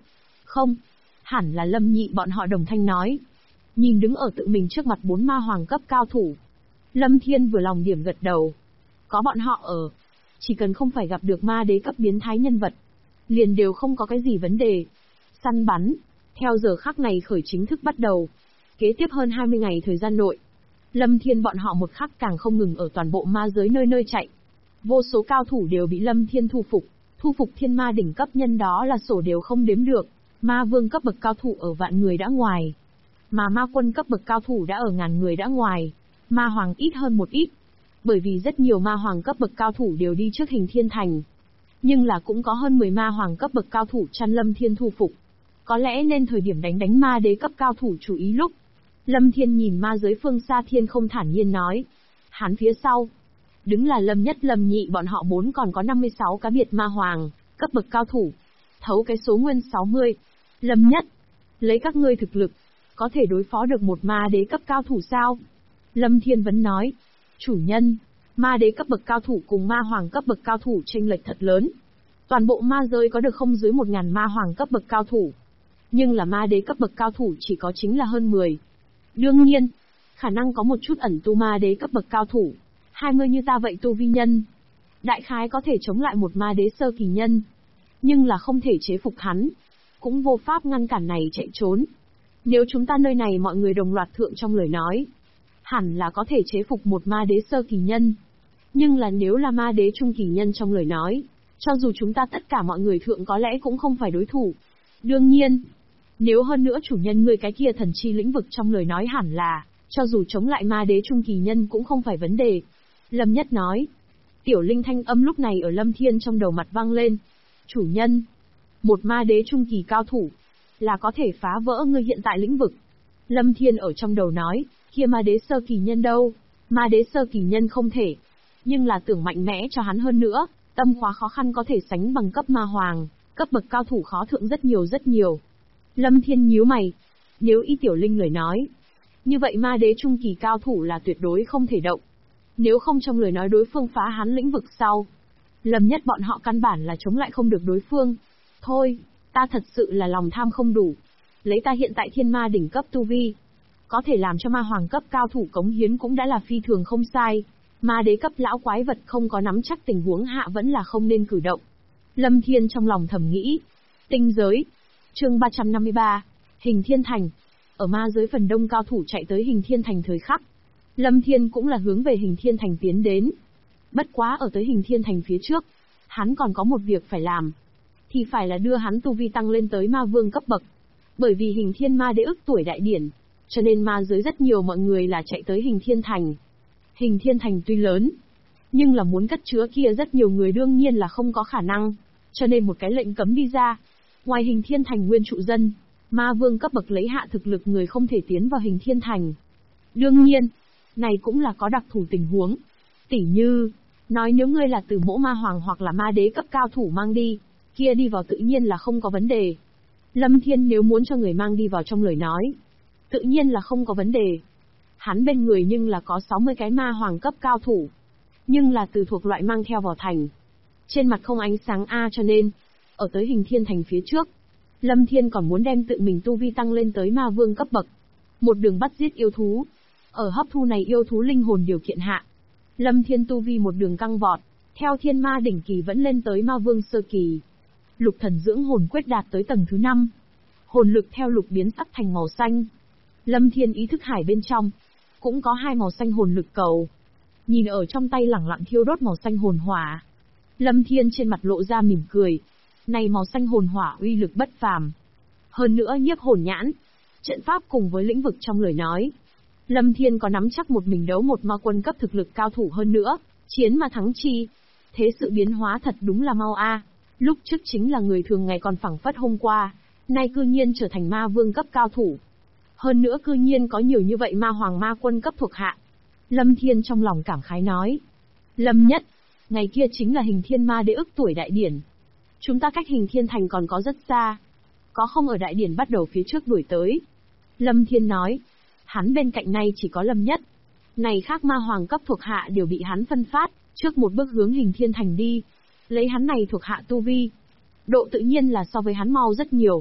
[SPEAKER 2] Không, hẳn là Lâm Nhị bọn họ đồng thanh nói. Nhìn đứng ở tự mình trước mặt 4 ma hoàng cấp cao thủ. Lâm Thiên vừa lòng điểm gật đầu. Có bọn họ ở, chỉ cần không phải gặp được ma đế cấp biến thái nhân vật, liền đều không có cái gì vấn đề. Săn bắn, theo giờ khắc này khởi chính thức bắt đầu. Kế tiếp hơn 20 ngày thời gian nội, Lâm Thiên bọn họ một khắc càng không ngừng ở toàn bộ ma giới nơi nơi chạy. Vô số cao thủ đều bị Lâm Thiên thu phục thiên ma đỉnh cấp nhân đó là sổ đều không đếm được. Ma vương cấp bậc cao thủ ở vạn người đã ngoài, mà ma quân cấp bậc cao thủ đã ở ngàn người đã ngoài, ma hoàng ít hơn một ít. Bởi vì rất nhiều ma hoàng cấp bậc cao thủ đều đi trước Hình Thiên Thành. Nhưng là cũng có hơn 10 ma hoàng cấp bậc cao thủ chăn Lâm Thiên thu phục. Có lẽ nên thời điểm đánh ma đế cấp cao thủ chú ý lúc. Lâm Thiên nhìn ma giới phương xa thiên không thản nhiên nói. Hắn phía sau, đứng là Lâm Nhất Lâm Nhị bọn họ 4 còn có 56 cá biệt ma hoàng, cấp bậc cao thủ. Thấu cái số nguyên 60. Lâm Nhất, lấy các ngươi thực lực, có thể đối phó được một ma đế cấp cao thủ sao? Lâm Thiên vẫn nói. Chủ nhân, ma đế cấp bậc cao thủ cùng ma hoàng cấp bậc cao thủ chênh lệch thật lớn. Toàn bộ ma giới có được không dưới 1000 ma hoàng cấp bậc cao thủ. Nhưng là ma đế cấp bậc cao thủ chỉ có chính là hơn 10. Đương nhiên, khả năng có một chút ẩn tu ma đế cấp bậc cao thủ. 20 như ta vậy tu vi nhân. Đại khái có thể chống lại một ma đế sơ kỳ nhân. Nhưng là không thể chế phục hắn. Cũng vô pháp ngăn cản này chạy trốn. Nếu chúng ta nơi này mọi người đồng loạt thượng trong lời nói, hẳn là có thể chế phục một ma đế sơ kỳ nhân. Nhưng là nếu là ma đế trung kỳ nhân trong lời nói, cho dù chúng ta tất cả mọi người thượng có lẽ cũng không phải đối thủ. Đương nhiên, nếu hơn nữa chủ nhân người cái kia thần chi lĩnh vực trong lời nói hẳn là, cho dù chống lại ma đế trung kỳ nhân cũng không phải vấn đề. Lâm Nhất nói. Tiểu linh thanh âm lúc này ở Lâm Thiên trong đầu mặt vang lên. Chủ nhân, một ma đế trung kỳ cao thủ, là có thể phá vỡ ngươi hiện tại lĩnh vực. Lâm Thiên ở trong đầu nói, kia ma đế sơ kỳ nhân đâu? Ma đế sơ kỳ nhân không thể. Nhưng là tưởng mạnh mẽ cho hắn hơn nữa, tâm khóa khó khăn có thể sánh bằng cấp ma hoàng, cấp bậc cao thủ khó thượng rất nhiều rất nhiều. Lâm Thiên nhíu mày. Nếu y tiểu linh lời nói, như vậy ma đế trung kỳ cao thủ là tuyệt đối không thể động. Nếu không trong lời nói đối phương phá hắn lĩnh vực sau, Lâm Nhất bọn họ căn bản là chống lại không được đối phương. Thôi, ta thật sự là lòng tham không đủ. Lấy ta hiện tại thiên ma đỉnh cấp tu vi, có thể làm cho ma hoàng cấp cao thủ cống hiến cũng đã là phi thường không sai. Ma đế cấp lão quái vật không có nắm chắc tình huống hạ vẫn là không nên cử động. Lâm Thiên trong lòng thầm nghĩ. Tinh giới. Chương 353. Hình Thiên Thành. Ở ma giới phần đông cao thủ chạy tới Hình Thiên Thành thời khắc, Lâm Thiên cũng là hướng về Hình Thiên Thành tiến đến. Bất quá ở tới Hình Thiên Thành phía trước, hắn còn có một việc phải làm. Thì phải là đưa hắn tu vi tăng lên tới ma vương cấp bậc. Bởi vì Hình Thiên ma đế ức tuổi đại điển, cho nên ma giới rất nhiều mọi người là chạy tới Hình Thiên Thành. Hình Thiên Thành tuy lớn, nhưng là muốn cất chứa kia rất nhiều người đương nhiên là không có khả năng. Cho nên một cái lệnh cấm đi ra. Ngoài Hình Thiên Thành nguyên trụ dân, ma vương cấp bậc lấy hạ thực lực người không thể tiến vào Hình Thiên Thành. Đương nhiên, này cũng là có đặc thù tình huống. Tỉ như, nói nếu ngươi là từ mỗ ma hoàng hoặc là ma đế cấp cao thủ mang đi, kia đi vào tự nhiên là không có vấn đề. Lâm Thiên nếu muốn cho người mang đi vào trong lời nói, tự nhiên là không có vấn đề. Hắn bên người nhưng là có 60 cái ma hoàng cấp cao thủ, nhưng là từ thuộc loại mang theo vào thành. Trên mặt không ánh sáng cho nên, ở tới Hình Thiên Thành phía trước, Lâm Thiên còn muốn đem tự mình tu vi tăng lên tới ma vương cấp bậc. Một đường bắt giết yêu thú. Ở hấp thu này yêu thú linh hồn điều kiện hạ, Lâm Thiên tu vi một đường căng vọt, theo thiên ma đỉnh kỳ vẫn lên tới ma vương sơ kỳ. Lục thần dưỡng hồn quyết đạt tới tầng thứ 5. Hồn lực theo lục biến sắc thành màu xanh. Lâm Thiên ý thức hải bên trong, cũng có 2 màu xanh hồn lực cầu. Nhìn ở trong tay lẳng lặng thiêu đốt màu xanh hồn hỏa. Lâm Thiên trên mặt lộ ra mỉm cười. Này màu xanh hồn hỏa uy lực bất phàm. Hơn nữa nhiếp hồn nhãn, trận pháp cùng với lĩnh vực trong lời nói. Lâm Thiên có nắm chắc một mình đấu một ma quân cấp thực lực cao thủ hơn nữa, chiến mà thắng chi. Thế sự biến hóa thật đúng là mau Lúc trước chính là người thường ngày còn phảng phất hôm qua, nay cư nhiên trở thành ma vương cấp cao thủ. Hơn nữa cư nhiên có nhiều như vậy ma hoàng ma quân cấp thuộc hạ. Lâm Thiên trong lòng cảm khái nói. Lâm Nhất, ngày kia chính là Hình Thiên ma đế ức tuổi đại điển. Chúng ta cách Hình Thiên Thành còn có rất xa. Có không ở đại điển bắt đầu phía trước đuổi tới. Lâm Thiên nói. Hắn bên cạnh này chỉ có Lâm Nhất. Này khác ma hoàng cấp thuộc hạ đều bị hắn phân phát, trước một bước hướng Hình Thiên Thành đi. Lấy hắn này thuộc hạ tu vi, độ tự nhiên là so với hắn mau rất nhiều.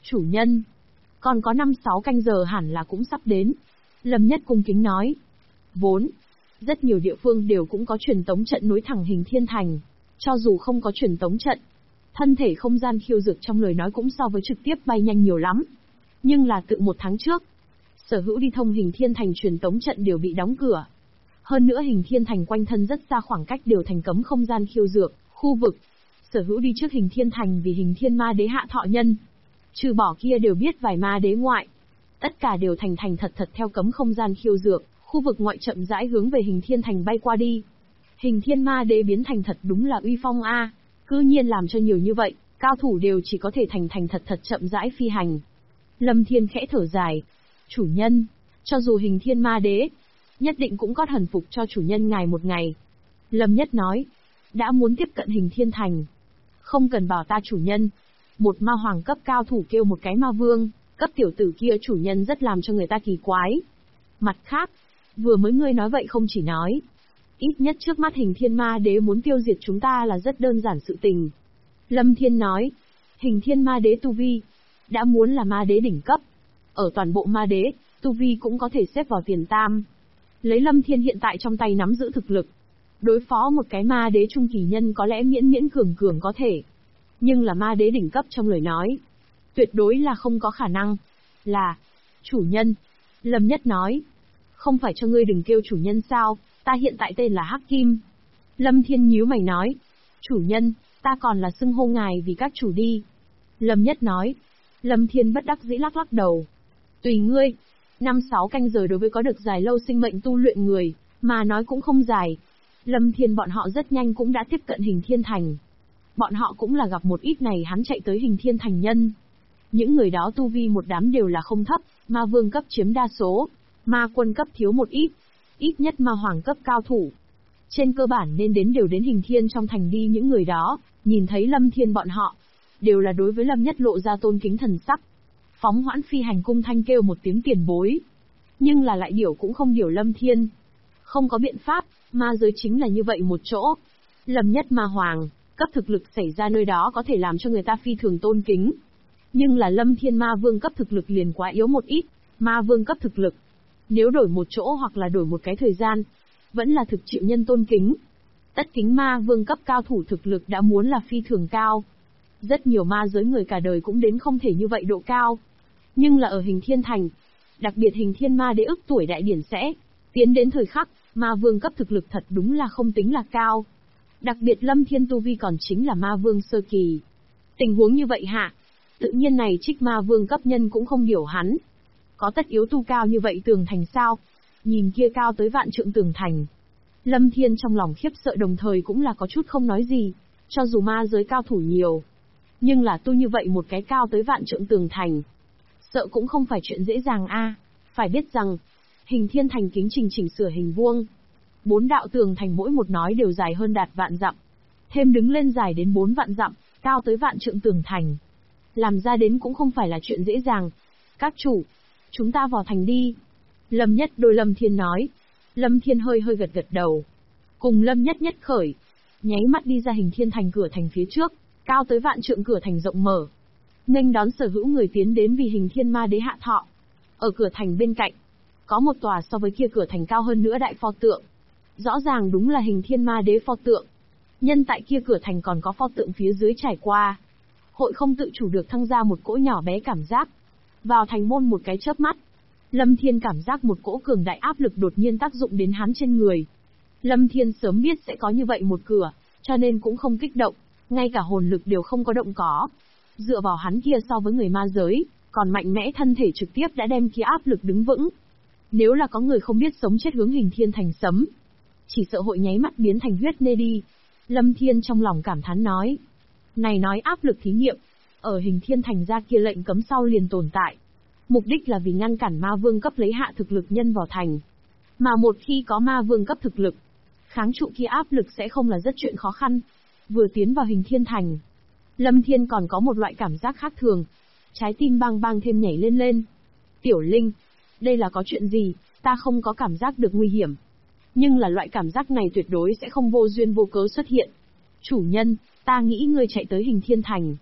[SPEAKER 2] Chủ nhân, còn có 5-6 canh giờ hẳn là cũng sắp đến. Lâm Nhất cung kính nói. Vốn, rất nhiều địa phương đều cũng có truyền tống trận nối thẳng Hình Thiên Thành. Cho dù không có truyền tống trận, thân thể không gian khiêu dược trong lời nói cũng so với trực tiếp bay nhanh nhiều lắm. Nhưng là tự 1 tháng trước, sở hữu đi thông Hình Thiên Thành truyền tống trận đều bị đóng cửa. Hơn nữa Hình Thiên Thành quanh thân rất xa khoảng cách đều thành cấm không gian khiêu dược, khu vực. Sở hữu đi trước Hình Thiên Thành vì Hình Thiên Ma Đế hạ thọ nhân. Trừ bỏ kia đều biết vài ma đế ngoại. Tất cả đều thành thật theo cấm không gian khiêu dược, khu vực ngoại chậm rãi hướng về Hình Thiên Thành bay qua đi. Hình Thiên Ma Đế biến thành thật đúng là uy phong a, cư nhiên làm cho nhiều như vậy, cao thủ đều chỉ có thể thành thật chậm rãi phi hành. Lâm Thiên khẽ thở dài. Chủ nhân, cho dù Hình Thiên Ma Đế, nhất định cũng có thần phục cho chủ nhân ngài một ngày. Lâm Nhất nói, đã muốn tiếp cận Hình Thiên Thành. Không cần bảo ta chủ nhân. Một ma hoàng cấp cao thủ kêu một cái ma vương, cấp tiểu tử kia chủ nhân rất làm cho người ta kỳ quái. Mặt khác, vừa mới ngươi nói vậy không chỉ nói. Ít nhất trước mắt Hình Thiên Ma Đế muốn tiêu diệt chúng ta là rất đơn giản sự tình. Lâm Thiên nói, Hình Thiên Ma Đế tu vi, đã muốn là ma đế đỉnh cấp. Ở toàn bộ ma đế, tu vi cũng có thể xếp vào tiền tam. Lấy Lâm Thiên hiện tại trong tay nắm giữ thực lực. Đối phó một cái ma đế trung kỳ nhân có lẽ miễn cường có thể. Nhưng là ma đế đỉnh cấp trong lời nói. Tuyệt đối là không có khả năng. Là, chủ nhân. Lâm Nhất nói. Không phải cho ngươi đừng kêu chủ nhân sao, ta hiện tại tên là Hắc Kim. Lâm Thiên nhíu mày nói. Chủ nhân, ta còn là xưng hô ngài vì các chủ đi. Lâm Nhất nói. Lâm Thiên bất đắc dĩ lắc đầu. Tùy ngươi. 5-6 canh giờ đối với có được dài lâu sinh mệnh tu luyện người, mà nói cũng không dài. Lâm Thiên bọn họ rất nhanh cũng đã tiếp cận Hình Thiên Thành. Bọn họ cũng là gặp một ít này hắn chạy tới Hình Thiên Thành nhân. Những người đó tu vi một đám đều là không thấp, ma vương cấp chiếm đa số, ma quân cấp thiếu một ít nhất ma hoàng cấp cao thủ. Trên cơ bản nên đều đến Hình Thiên trong thành đi, những người đó, nhìn thấy Lâm Thiên bọn họ, đều là đối với Lâm Nhất lộ ra tôn kính thần sắc. Phóng hoãn phi hành cung thanh kêu một tiếng tiền bối. Nhưng là lại điều cũng không điều Lâm Thiên. Không có biện pháp, ma giới chính là như vậy một chỗ. Lâm Nhất ma hoàng, cấp thực lực xảy ra nơi đó có thể làm cho người ta phi thường tôn kính. Nhưng là Lâm Thiên ma vương cấp thực lực liền quá yếu một ít, ma vương cấp thực lực. Nếu đổi một chỗ hoặc là đổi một cái thời gian, vẫn là thực chịu nhân tôn kính. Tất kính ma vương cấp cao thủ thực lực đã muốn là phi thường cao. Rất nhiều ma giới người cả đời cũng đến không thể như vậy độ cao. Nhưng là ở Hình Thiên Thành, đặc biệt Hình Thiên Ma Đế ức tuổi đại điển sẽ tiến đến thời khắc, ma vương cấp thực lực thật đúng là không tính là cao. Đặc biệt Lâm Thiên tu vi còn chính là ma vương sơ kỳ. Tình huống như vậy hạ, tự nhiên này trích ma vương cấp nhân cũng không hiểu hắn. Có tất yếu tu cao như vậy tường thành sao? Nhìn kia cao tới vạn trượng tường thành. Lâm Thiên trong lòng khiếp sợ đồng thời cũng là có chút không nói gì, cho dù ma giới cao thủ nhiều. Nhưng là tu như vậy một cái cao tới vạn trượng tường thành. Sợ cũng không phải chuyện dễ dàng a. Phải biết rằng, Hình Thiên Thành kính trình chỉnh sửa hình vuông. 4 đạo tường thành mỗi một nói đều dài hơn đạt vạn dặm. Thêm đứng lên dài đến 4 vạn dặm, cao tới vạn trượng tường thành. Làm ra đến cũng không phải là chuyện dễ dàng. Các chủ, chúng ta vào thành đi. Lâm Nhất đôi Lâm Thiên nói. Lâm Thiên hơi gật đầu. Cùng Lâm Nhất nhất khởi. Nháy mắt đi ra Hình Thiên Thành cửa thành phía trước, cao tới vạn trượng cửa thành rộng mở. Nghênh đón sở hữu người tiến đến vì Hình Thiên Ma Đế hạ thọ. Ở cửa thành bên cạnh, có một tòa so với kia cửa thành cao hơn nữa đại pho tượng. Rõ ràng đúng là Hình Thiên Ma Đế pho tượng. Nhân tại kia cửa thành còn có pho tượng phía dưới trải qua. Hội không tự chủ được thăng ra một cỗ nhỏ bé cảm giác. Vào thành môn một cái chớp mắt, Lâm Thiên cảm giác một cỗ cường đại áp lực đột nhiên tác dụng đến hắn trên người. Lâm Thiên sớm biết sẽ có như vậy một cửa, cho nên cũng không kích động, ngay cả hồn lực đều không có động có. Dựa vào hắn kia so với người ma giới, còn mạnh mẽ thân thể trực tiếp đã đem kia áp lực đứng vững. Nếu là có người không biết sống chết hướng Hình Thiên Thành sấm, chỉ sợ hội nháy mắt biến thành huyết nê đi. Lâm Thiên trong lòng cảm thán nói. Này nói áp lực thí nghiệm, ở Hình Thiên Thành ra kia lệnh cấm sau liền tồn tại. Mục đích là vì ngăn cản ma vương cấp lấy hạ thực lực nhân vào thành. Mà một khi có ma vương cấp thực lực, kháng trụ kia áp lực sẽ không là rất chuyện khó khăn. Vừa tiến vào Hình Thiên Thành, Lâm Thiên còn có một loại cảm giác khác thường. Trái tim bang bang thêm nhảy lên. Tiểu Linh, đây là có chuyện gì, ta không có cảm giác được nguy hiểm. Nhưng là loại cảm giác này tuyệt đối sẽ không vô duyên vô cớ xuất hiện. Chủ nhân, ta nghĩ ngươi chạy tới Hình Thiên Thành.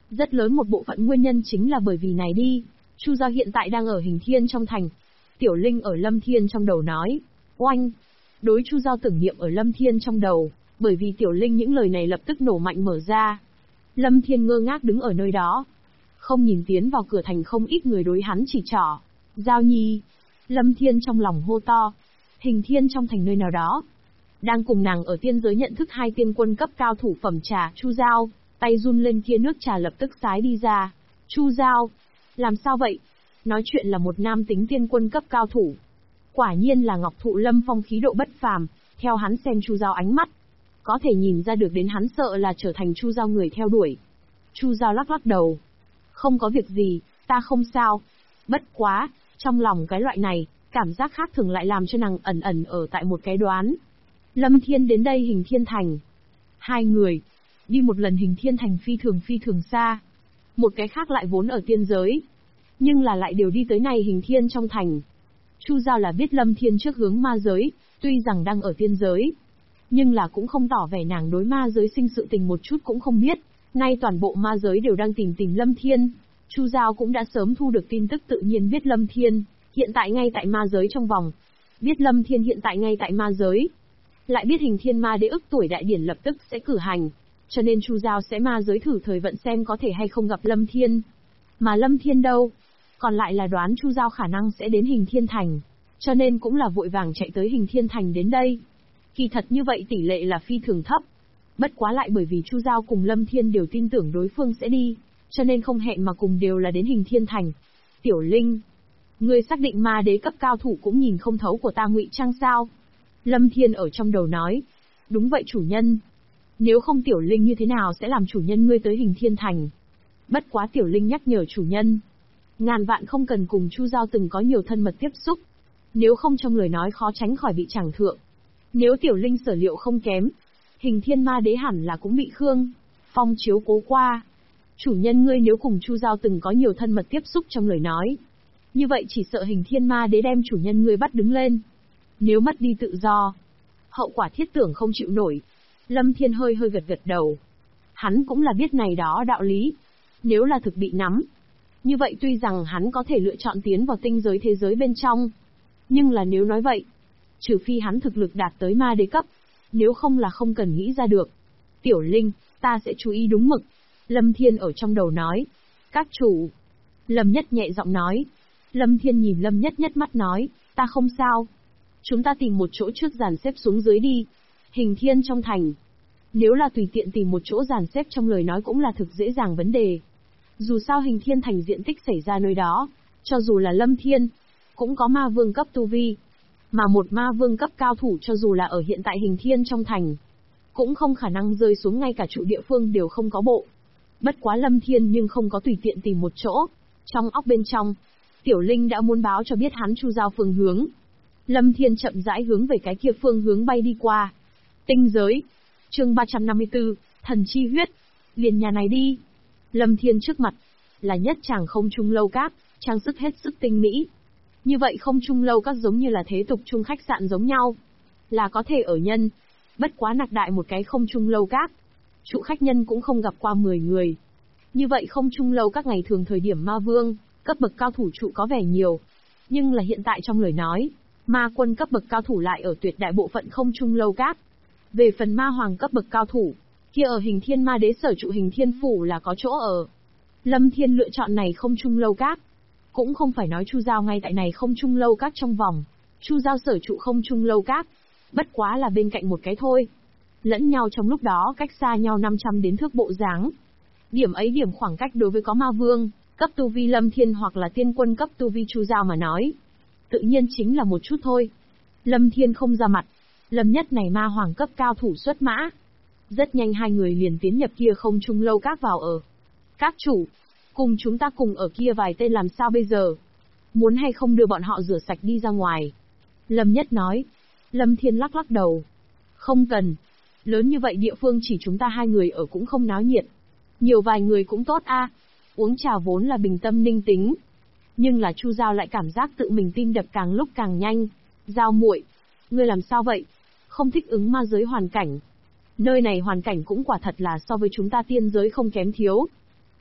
[SPEAKER 2] Rất lớn một bộ phận nguyên nhân chính là bởi vì này đi. Chu Giao hiện tại đang ở Hình Thiên trong thành. Tiểu Linh ở Lâm Thiên trong đầu nói. Oanh! Đối Chu Giao tưởng niệm ở Lâm Thiên trong đầu, bởi vì Tiểu Linh những lời này lập tức nổ mạnh mở ra. Lâm Thiên ngơ ngác đứng ở nơi đó. Không nhìn tiến vào cửa thành không ít người đối hắn chỉ trỏ. Giao Nhi! Lâm Thiên trong lòng hô to. Hình Thiên trong thành nơi nào đó. Đang cùng nàng ở tiên giới nhận thức hai tiên quân cấp cao thủ phẩm trà, Chu Giao, tay run lên kia nước trà lập tức sái đi ra. Chu Giao! Làm sao vậy? Nói chuyện là một nam tính tiên quân cấp cao thủ. Quả nhiên là Ngọc Thụ Lâm Phong khí độ bất phàm, theo hắn xem Chu Giao ánh mắt. Có thể nhìn ra được đến hắn sợ là trở thành Chu Giao người theo đuổi. Chu Giao lắc lắc đầu. Không có việc gì, ta không sao. Bất quá, trong lòng cái loại này, cảm giác khác thường lại làm cho nàng ẩn ẩn ở tại một cái đoán. Lâm Thiên đến đây Hình Thiên Thành. Hai người, đi một lần Hình Thiên Thành phi thường xa. Một cái khác lại vốn ở tiên giới. Nhưng là lại đều đi tới này Hình Thiên trong thành. Chu Giao là biết Lâm Thiên trước hướng ma giới, tuy rằng đang ở tiên giới. Nhưng là cũng không tỏ vẻ nàng đối ma giới sinh sự tình một chút cũng không biết. Nay toàn bộ ma giới đều đang tìm Lâm Thiên. Chu Giao cũng đã sớm thu được tin tức tự nhiên biết Lâm Thiên, hiện tại ngay tại ma giới trong vòng. Biết Lâm Thiên hiện tại ngay tại ma giới. Lại biết Hình Thiên Ma Đế ức tuổi đại điển lập tức sẽ cử hành. Cho nên Chu Giao sẽ ma giới thử thời vận xem có thể hay không gặp Lâm Thiên. Mà Lâm Thiên đâu? Còn lại là đoán Chu Giao khả năng sẽ đến Hình Thiên Thành. Cho nên cũng là vội vàng chạy tới Hình Thiên Thành đến đây. Kỳ thật như vậy tỷ lệ là phi thường thấp. Bất quá lại bởi vì Chu Giao cùng Lâm Thiên đều tin tưởng đối phương sẽ đi, cho nên không hẹn mà cùng đều là đến Hình Thiên Thành. Tiểu Linh, ngươi xác định ma đế cấp cao thủ cũng nhìn không thấu của ta ngụy trang sao? Lâm Thiên ở trong đầu nói. Đúng vậy chủ nhân. Nếu không Tiểu Linh như thế nào sẽ làm chủ nhân ngươi tới Hình Thiên Thành? Bất quá Tiểu Linh nhắc nhở chủ nhân. Ngàn vạn không cần cùng Chu Giao từng có nhiều thân mật tiếp xúc. Nếu không trong lời nói khó tránh khỏi bị tràng thượng. Nếu Tiểu Linh sở liệu không kém, Hình Thiên Ma Đế hẳn là cũng bị Khương Phong chiếu cố qua. Chủ nhân ngươi nếu cùng Chu Giao từng có nhiều thân mật tiếp xúc trong lời nói. Như vậy chỉ sợ Hình Thiên Ma Đế đem chủ nhân ngươi bắt đứng lên. Nếu mất đi tự do, hậu quả thiết tưởng không chịu nổi. Lâm Thiên hơi gật đầu. Hắn cũng là biết này đó đạo lý. Nếu là thực bị nắm, như vậy tuy rằng hắn có thể lựa chọn tiến vào tinh giới thế giới bên trong. Nhưng là nếu nói vậy, trừ phi hắn thực lực đạt tới ma đế cấp, nếu không là không cần nghĩ ra được. Tiểu Linh, ta sẽ chú ý đúng mực. Lâm Thiên ở trong đầu nói. Các chủ. Lâm Nhất nhẹ giọng nói. Lâm Thiên nhìn Lâm Nhất mắt nói, ta không sao. Chúng ta tìm một chỗ trước dàn xếp xuống dưới đi. Hình Thiên trong thành. Nếu là tùy tiện tìm một chỗ dàn xếp trong lời nói cũng là thực dễ dàng vấn đề. Dù sao Hình Thiên thành diện tích xảy ra nơi đó, cho dù là Lâm Thiên, cũng có ma vương cấp tu vi. Mà một ma vương cấp cao thủ cho dù là ở hiện tại Hình Thiên trong thành, cũng không khả năng rơi xuống ngay cả trụ địa phương đều không có bộ. Bất quá Lâm Thiên nhưng không có tùy tiện tìm một chỗ. Trong óc bên trong, Tiểu Linh đã muốn báo cho biết hắn Chu Giao phương hướng. Lâm Thiên chậm rãi hướng về cái kia phương hướng bay đi qua. Tinh giới. Chương 354, Thần Chi Huyết. Liền nhà này đi. Lâm Thiên trước mặt là nhất tràng không trung lâu các, trang sức hết sức tinh mỹ. Như vậy không trung lâu các giống như là thế tục trung khách sạn giống nhau, là có thể ở nhân. Bất quá nặc đại một cái không trung lâu các, trụ khách nhân cũng không gặp qua 10 người. Như vậy không trung lâu các ngày thường thời điểm ma vương, cấp bậc cao thủ trụ có vẻ nhiều. Nhưng là hiện tại trong lời nói, ma quân cấp bậc cao thủ lại ở tuyệt đại bộ phận không trung lâu các. Về phần ma hoàng cấp bậc cao thủ, kia ở Hình Thiên Ma Đế sở trụ Hình Thiên Phủ là có chỗ ở. Lâm Thiên lựa chọn này không trung lâu các. Cũng không phải nói Chu Giao ngay tại này không trung lâu các trong vòng. Chu Giao sở trụ không trung lâu các. Bất quá là bên cạnh một cái thôi. Lẫn nhau trong lúc đó cách xa nhau 500 đến thước bộ dáng. Điểm ấy điểm khoảng cách đối với có ma vương, cấp tu vi Lâm Thiên hoặc là tiên quân cấp tu vi Chu Giao mà nói. Tự nhiên chính là một chút thôi. Lâm Thiên không ra mặt. Lâm Nhất này ma hoàng cấp cao thủ xuất mã. Rất nhanh hai người liền tiến nhập kia không trung lâu các vào ở. Các chủ, cùng chúng ta cùng ở kia vài tên làm sao bây giờ? Muốn hay không đưa bọn họ rửa sạch đi ra ngoài? Lâm Nhất nói. Lâm Thiên lắc đầu. Không cần. Lớn như vậy địa phương chỉ chúng ta hai người ở cũng không náo nhiệt. Nhiều vài người cũng tốt a. Uống trà vốn là bình tâm ninh tính. Nhưng là Chu Giao lại cảm giác tự mình tim đập càng lúc càng nhanh. Giao muội, ngươi làm sao vậy? Không thích ứng ma giới hoàn cảnh. Nơi này hoàn cảnh cũng quả thật là so với chúng ta tiên giới không kém thiếu.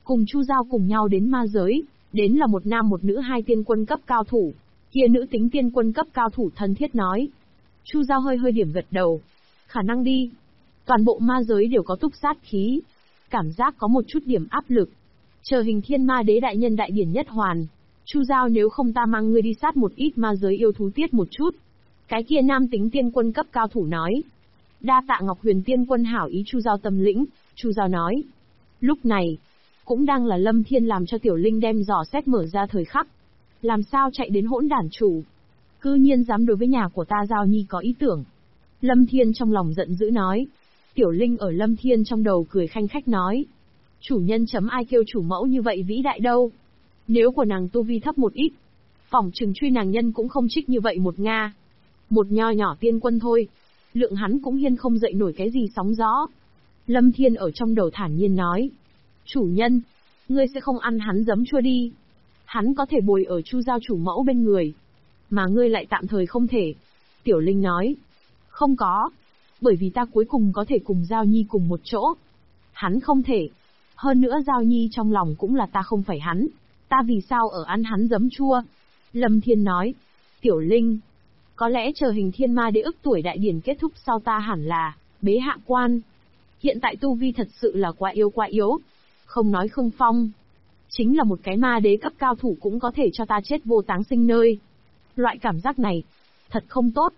[SPEAKER 2] cùng Chu Giao cùng nhau đến ma giới, đến là một nam một nữ hai tiên quân cấp cao thủ. Kia nữ tính tiên quân cấp cao thủ thân thiết nói. Chu Giao hơi hơi điểm gật đầu. Khả năng đi. Toàn bộ ma giới đều có túc sát khí. Cảm giác có một chút điểm áp lực. Chờ Hình Thiên Ma Đế đại nhân đại điển nhất hoàn. Chu Giao nếu không ta mang ngươi đi sát một ít ma giới yêu thú tiết một chút. Cái kia nam tính tiên quân cấp cao thủ nói. Đa tạ Ngọc Huyền tiên quân hảo ý Chu Giao tâm lĩnh, Chu Giao nói. Lúc này, cũng đang là Lâm Thiên làm cho Tiểu Linh đem dò xét mở ra thời khắc. Làm sao chạy đến hỗn đản chủ? Cư nhiên dám đối với nhà của ta Giao Nhi có ý tưởng. Lâm Thiên trong lòng giận dữ nói. Tiểu Linh ở Lâm Thiên trong đầu cười khanh khách nói. Chủ nhân chấm ai kêu chủ mẫu như vậy vĩ đại đâu. Nếu của nàng tu vi thấp một ít, phỏng chừng truy nàng nhân cũng không trích như vậy một Nga. Một nho nhỏ tiên quân thôi, lượng hắn cũng hiên không dậy nổi cái gì sóng gió. Lâm Thiên ở trong đầu thản nhiên nói. Chủ nhân, ngươi sẽ không ăn hắn giấm chua đi. Hắn có thể bồi ở Chu Giao chủ mẫu bên người. Mà ngươi lại tạm thời không thể. Tiểu Linh nói. Không có. Bởi vì ta cuối cùng có thể cùng Giao Nhi cùng một chỗ. Hắn không thể. Hơn nữa Giao Nhi trong lòng cũng là ta không phải hắn. Ta vì sao ở ăn hắn giấm chua? Lâm Thiên nói. Tiểu Linh. Có lẽ chờ Hình Thiên Ma Đế ức tuổi đại điển kết thúc sau ta hẳn là bế hạ quan. Hiện tại tu vi thật sự là quá yếu. Không nói Khương Phong. Chính là một cái ma đế cấp cao thủ cũng có thể cho ta chết vô táng sinh nơi. Loại cảm giác này, thật không tốt.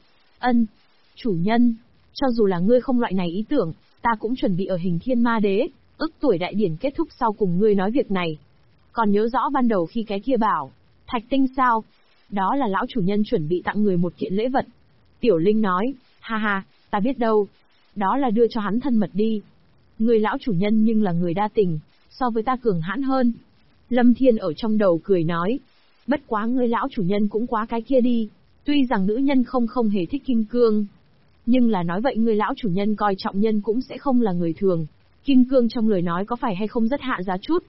[SPEAKER 2] Chủ nhân, cho dù là ngươi không loại này ý tưởng, ta cũng chuẩn bị ở Hình Thiên Ma Đế, ức tuổi đại điển kết thúc sau cùng ngươi nói việc này. Còn nhớ rõ ban đầu khi cái kia bảo, thạch tinh sao? Đó là lão chủ nhân chuẩn bị tặng người một kiện lễ vật. Tiểu Linh nói, ha ha, ta biết đâu. Đó là đưa cho hắn thân mật đi. Người lão chủ nhân nhưng là người đa tình, so với ta cường hãn hơn. Lâm Thiên ở trong đầu cười nói, bất quá người lão chủ nhân cũng quá cái kia đi. Tuy rằng nữ nhân không hề thích kim cương, nhưng là nói vậy người lão chủ nhân coi trọng nhân cũng sẽ không là người thường. Kim cương trong lời nói có phải hay không rất hạ giá chút?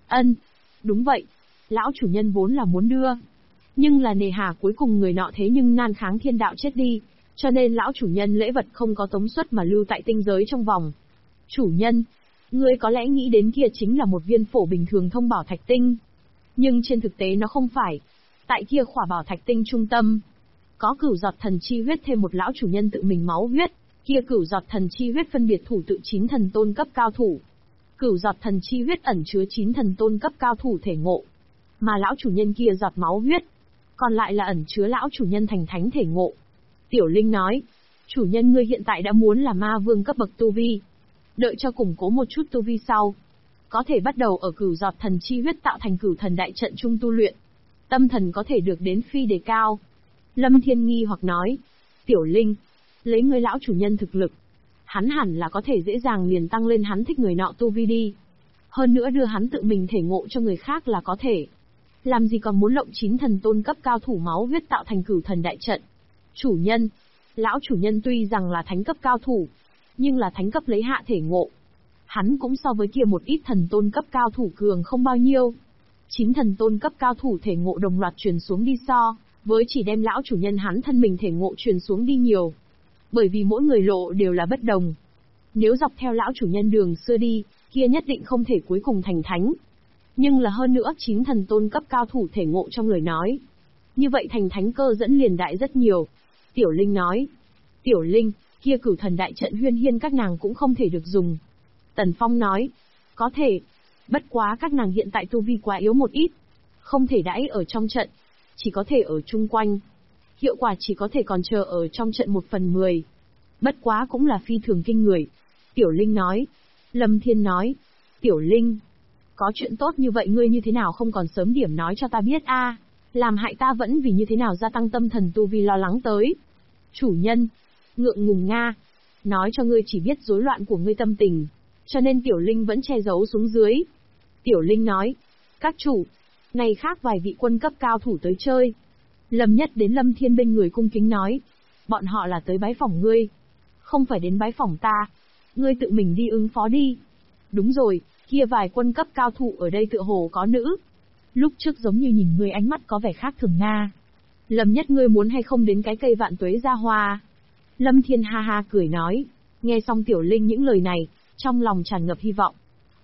[SPEAKER 2] Đúng vậy. Lão chủ nhân vốn là muốn đưa. Nhưng là nề hà cuối cùng người nọ thế nhưng nan kháng thiên đạo chết đi. Cho nên lão chủ nhân lễ vật không có tống suất mà lưu tại tinh giới trong vòng. Chủ nhân, ngươi có lẽ nghĩ đến kia chính là một viên phổ bình thường thông bảo thạch tinh. Nhưng trên thực tế nó không phải. Tại kia khỏa bảo thạch tinh trung tâm, có cửu giọt thần chi huyết thêm một lão chủ nhân tự mình máu huyết. Kia cửu giọt thần chi huyết phân biệt thủ tự 9 thần tôn cấp cao thủ. Cửu giọt thần chi huyết ẩn chứa 9 thần tôn cấp cao thủ thể ngộ. Mà lão chủ nhân kia giọt máu huyết, còn lại là ẩn chứa lão chủ nhân thành thánh thể ngộ. Tiểu Linh nói, chủ nhân ngươi hiện tại đã muốn là ma vương cấp bậc tu vi. Đợi cho củng cố một chút tu vi sau, có thể bắt đầu ở cửu giọt thần chi huyết tạo thành cửu thần đại trận trung tu luyện. Tâm thần có thể được đến phi đề cao. Lâm Thiên nghi hoặc nói, Tiểu Linh, lấy ngươi lão chủ nhân thực lực, hắn hẳn là có thể dễ dàng liền tăng lên hắn thích người nọ tu vi đi. Hơn nữa đưa hắn tự mình thể ngộ cho người khác là có thể. Làm gì còn muốn lộng 9 thần tôn cấp cao thủ máu huyết tạo thành cửu thần đại trận. Chủ nhân, lão chủ nhân tuy rằng là thánh cấp cao thủ, nhưng là thánh cấp lấy hạ thể ngộ. Hắn cũng so với kia một ít thần tôn cấp cao thủ cường không bao nhiêu. 9 thần tôn cấp cao thủ thể ngộ đồng loạt truyền xuống đi so, với chỉ đem lão chủ nhân hắn thân mình thể ngộ truyền xuống đi nhiều. Bởi vì mỗi người lộ đều là bất đồng. Nếu dọc theo lão chủ nhân đường xưa đi, kia nhất định không thể cuối cùng thành thánh. Nhưng là hơn nữa 9 thần tôn cấp cao thủ thể ngộ trong lời nói. Như vậy thành thánh cơ dẫn liền đại rất nhiều. Tiểu Linh nói. Tiểu Linh, kia cửu thần đại trận huyên hiên các nàng cũng không thể được dùng. Tần Phong nói. Có thể. Bất quá các nàng hiện tại tu vi quá yếu một ít. Không thể đãi ở trong trận. Chỉ có thể ở chung quanh. Hiệu quả chỉ có thể còn chờ ở trong trận 1/10. Bất quá cũng là phi thường kinh người. Tiểu Linh nói. Lâm Thiên nói. Tiểu Linh, có chuyện tốt như vậy ngươi như thế nào không còn sớm điểm nói cho ta biết a? Làm hại ta vẫn vì như thế nào gia tăng tâm thần tu vi lo lắng tới. Chủ nhân, ngượng ngùng nga. Nói cho ngươi chỉ biết rối loạn của ngươi tâm tình. Cho nên Tiểu Linh vẫn che giấu xuống dưới. Tiểu Linh nói. Các chủ, này khác vài vị quân cấp cao thủ tới chơi. Lâm Nhất đến Lâm Thiên bên người cung kính nói. Bọn họ là tới bái phỏng ngươi. Không phải đến bái phỏng ta. Ngươi tự mình đi ứng phó đi. Đúng rồi, kia vài quân cấp cao thủ ở đây tựa hồ có nữ. Lúc trước giống như nhìn ngươi ánh mắt có vẻ khác thường nga. Lâm Nhất ngươi muốn hay không đến cái cây vạn tuế ra hoa. Lâm Thiên ha ha cười nói. Nghe xong Tiểu Linh những lời này, trong lòng tràn ngập hy vọng.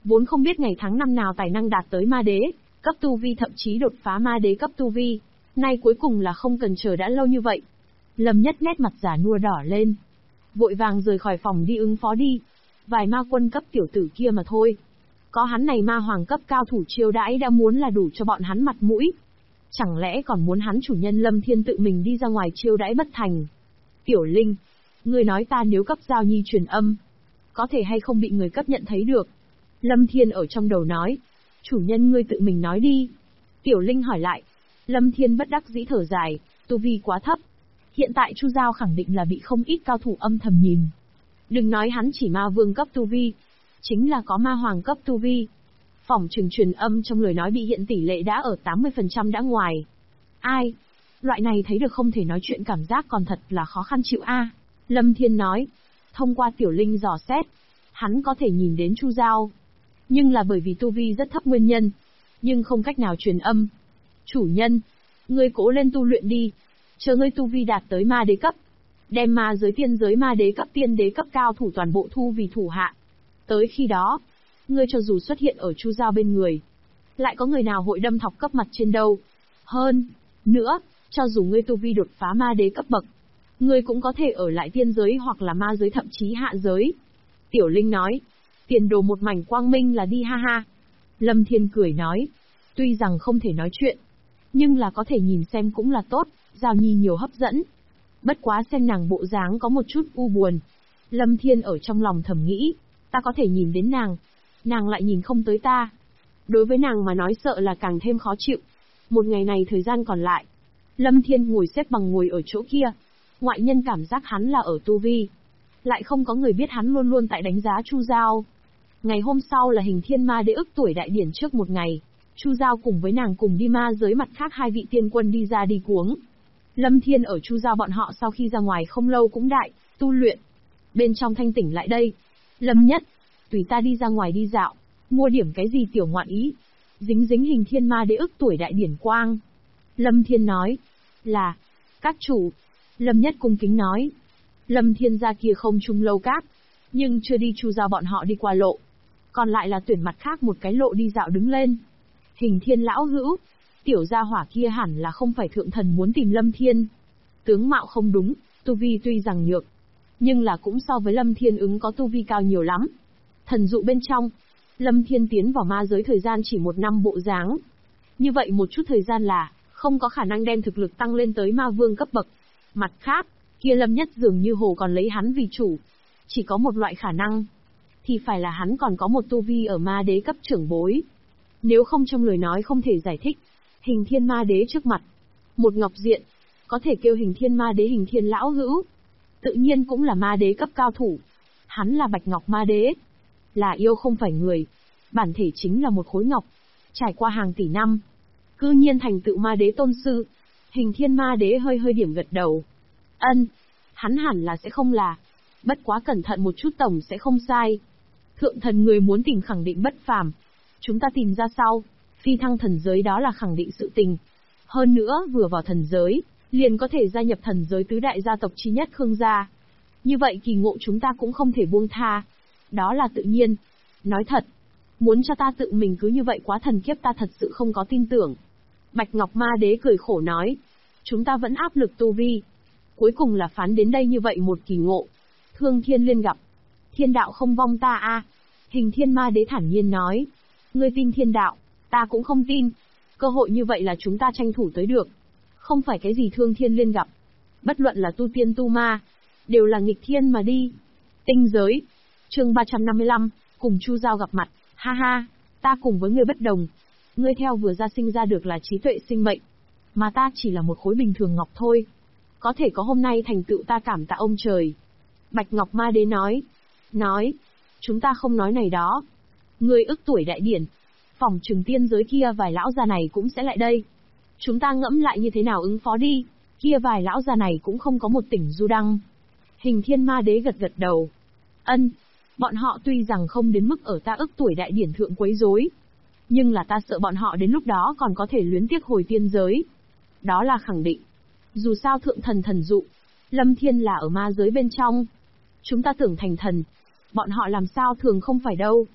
[SPEAKER 2] Vốn không biết ngày tháng năm nào tài năng đạt tới ma đế cấp tu vi, thậm chí đột phá ma đế cấp tu vi. Nay cuối cùng là không cần chờ đã lâu như vậy. Lâm Nhất nét mặt già nua đỏ lên, vội vàng rời khỏi phòng đi ứng phó đi. Vài ma quân cấp tiểu tử kia mà thôi. Có hắn này ma hoàng cấp cao thủ chiêu đãi đã muốn là đủ cho bọn hắn mặt mũi. Chẳng lẽ còn muốn hắn chủ nhân Lâm Thiên tự mình đi ra ngoài chiêu đãi bất thành? Tiểu Linh, ngươi nói ta nếu cấp giao nhi truyền âm, có thể hay không bị người cấp nhận thấy được? Lâm Thiên ở trong đầu nói. Chủ nhân ngươi tự mình nói đi. Tiểu Linh hỏi lại. Lâm Thiên bất đắc dĩ thở dài, tu vi quá thấp. Hiện tại Chu Giao khẳng định là bị không ít cao thủ âm thầm nhìn. Đừng nói hắn chỉ ma vương cấp tu vi, chính là có ma hoàng cấp tu vi. Phỏng chừng truyền âm trong lời nói bị hiện tỷ lệ đã ở 80% đã ngoài. Ai? Loại này thấy được không thể nói chuyện cảm giác còn thật là khó khăn chịu a. Lâm Thiên nói. Thông qua Tiểu Linh dò xét, hắn có thể nhìn đến Chu Giao. Nhưng là bởi vì tu vi rất thấp nguyên nhân, nhưng không cách nào truyền âm. Chủ nhân, ngươi cố lên tu luyện đi. Chờ ngươi tu vi đạt tới ma đế cấp, đem ma giới tiên giới ma đế cấp tiên đế cấp cao thủ toàn bộ thu vì thủ hạ. Tới khi đó, ngươi cho dù xuất hiện ở Chu Giao bên người, lại có người nào hội đâm thọc cấp mặt trên đâu. Hơn nữa, cho dù ngươi tu vi đột phá ma đế cấp bậc, ngươi cũng có thể ở lại tiên giới hoặc là ma giới, thậm chí hạ giới. Tiểu Linh nói. Tiền đồ một mảnh quang minh là đi ha ha. Lâm Thiên cười nói. Tuy rằng không thể nói chuyện, nhưng là có thể nhìn xem cũng là tốt, Giao Nhi nhiều hấp dẫn. Bất quá xem nàng bộ dáng có một chút u buồn. Lâm Thiên ở trong lòng thầm nghĩ, ta có thể nhìn đến nàng lại nhìn không tới ta. Đối với nàng mà nói sợ là càng thêm khó chịu. Một ngày này thời gian còn lại, Lâm Thiên ngồi xếp bằng ngồi ở chỗ kia. Ngoại nhân cảm giác hắn là ở tu vi, lại không có người biết hắn luôn luôn tại đánh giá Chu Giao. Ngày hôm sau là Hình Thiên Ma Đế ức tuổi đại điển trước một ngày, Chu Giao cùng với nàng cùng đi ma giới mặt khác hai vị tiên quân đi ra đi cuống. Lâm Thiên ở Chu Giao bọn họ sau khi ra ngoài không lâu cũng đại tu luyện. Bên trong thanh tỉnh lại đây. Lâm Nhất, tùy ta đi ra ngoài đi dạo, mua điểm cái gì tiểu ngoạn ý. Dính Hình Thiên Ma Đế ức tuổi đại điển quang. Lâm Thiên nói. Là, các chủ. Lâm Nhất cung kính nói. Lâm Thiên ra kia không trung lâu các, nhưng chưa đi Chu Giao bọn họ đi qua lộ. Còn lại là tuyển mặt khác một cái lộ đi dạo đứng lên. Hình Thiên lão hữu, tiểu gia hỏa kia hẳn là không phải thượng thần muốn tìm Lâm Thiên. Tướng mạo không đúng, tu vi tuy rằng nhược, nhưng là cũng so với Lâm Thiên ứng có tu vi cao nhiều lắm. Thần dụ bên trong, Lâm Thiên tiến vào ma giới thời gian chỉ 1 năm bộ dáng. Như vậy một chút thời gian là không có khả năng đem thực lực tăng lên tới ma vương cấp bậc. Mặt khác, kia Lâm Nhất dường như hồ còn lấy hắn vì chủ. Chỉ có một loại khả năng, thì phải là hắn còn có một tu vi ở ma đế cấp trưởng bối. Nếu không trong lời nói không thể giải thích. Hình Thiên Ma Đế trước mặt, một ngọc diện, có thể kêu Hình Thiên Ma Đế Hình Thiên lão hữu. Tự nhiên cũng là ma đế cấp cao thủ. Hắn là Bạch Ngọc Ma Đế, là yêu không phải người, bản thể chính là một khối ngọc, trải qua hàng tỷ năm, cư nhiên thành tựu ma đế tôn sư. Hình Thiên Ma Đế hơi điểm gật đầu. Ân, hắn hẳn là sẽ không là, bất quá cẩn thận một chút tổng sẽ không sai. Thượng thần người muốn tìm khẳng định bất phàm, chúng ta tìm ra sau, phi thăng thần giới đó là khẳng định sự tình. Hơn nữa vừa vào thần giới, liền có thể gia nhập thần giới tứ đại gia tộc chi nhất Khương gia. Như vậy kỳ ngộ chúng ta cũng không thể buông tha. Đó là tự nhiên. Nói thật, muốn cho ta tự mình cứ như vậy quá thần kiếp ta thật sự không có tin tưởng. Bạch Ngọc Ma Đế cười khổ nói. Chúng ta vẫn áp lực tu vi. Cuối cùng là phán đến đây như vậy một kỳ ngộ. Thương thiên liên gặp. Thiên đạo không vong ta a. Hình Thiên Ma Đế thản nhiên nói. Ngươi tin thiên đạo, ta cũng không tin. Cơ hội như vậy là chúng ta tranh thủ tới được. Không phải cái gì thương thiên liên gặp. Bất luận là tu tiên tu ma, đều là nghịch thiên mà đi. Tinh giới. Chương 355, cùng Chu Giao gặp mặt. Ha ha, ta cùng với ngươi bất đồng. Ngươi theo vừa ra sinh ra được là trí tuệ sinh mệnh, mà ta chỉ là một khối bình thường ngọc thôi. Có thể có hôm nay thành tựu ta cảm tạ ông trời. Bạch Ngọc Ma Đế nói, chúng ta không nói này đó. Ngươi ức tuổi đại điển, phỏng chừng tiên giới kia vài lão già này cũng sẽ lại đây. Chúng ta ngẫm lại như thế nào ứng phó đi, kia vài lão già này cũng không có một tỉnh du đăng. Hình Thiên Ma Đế gật đầu. Ân, bọn họ tuy rằng không đến mức ở ta ức tuổi đại điển thượng quấy rối, nhưng là ta sợ bọn họ đến lúc đó còn có thể luyến tiếc hồi tiên giới. Đó là khẳng định. Dù sao thượng thần thần dụ, Lâm Thiên là ở ma giới bên trong. Chúng ta tưởng thành thần, bọn họ làm sao thường không phải đâu.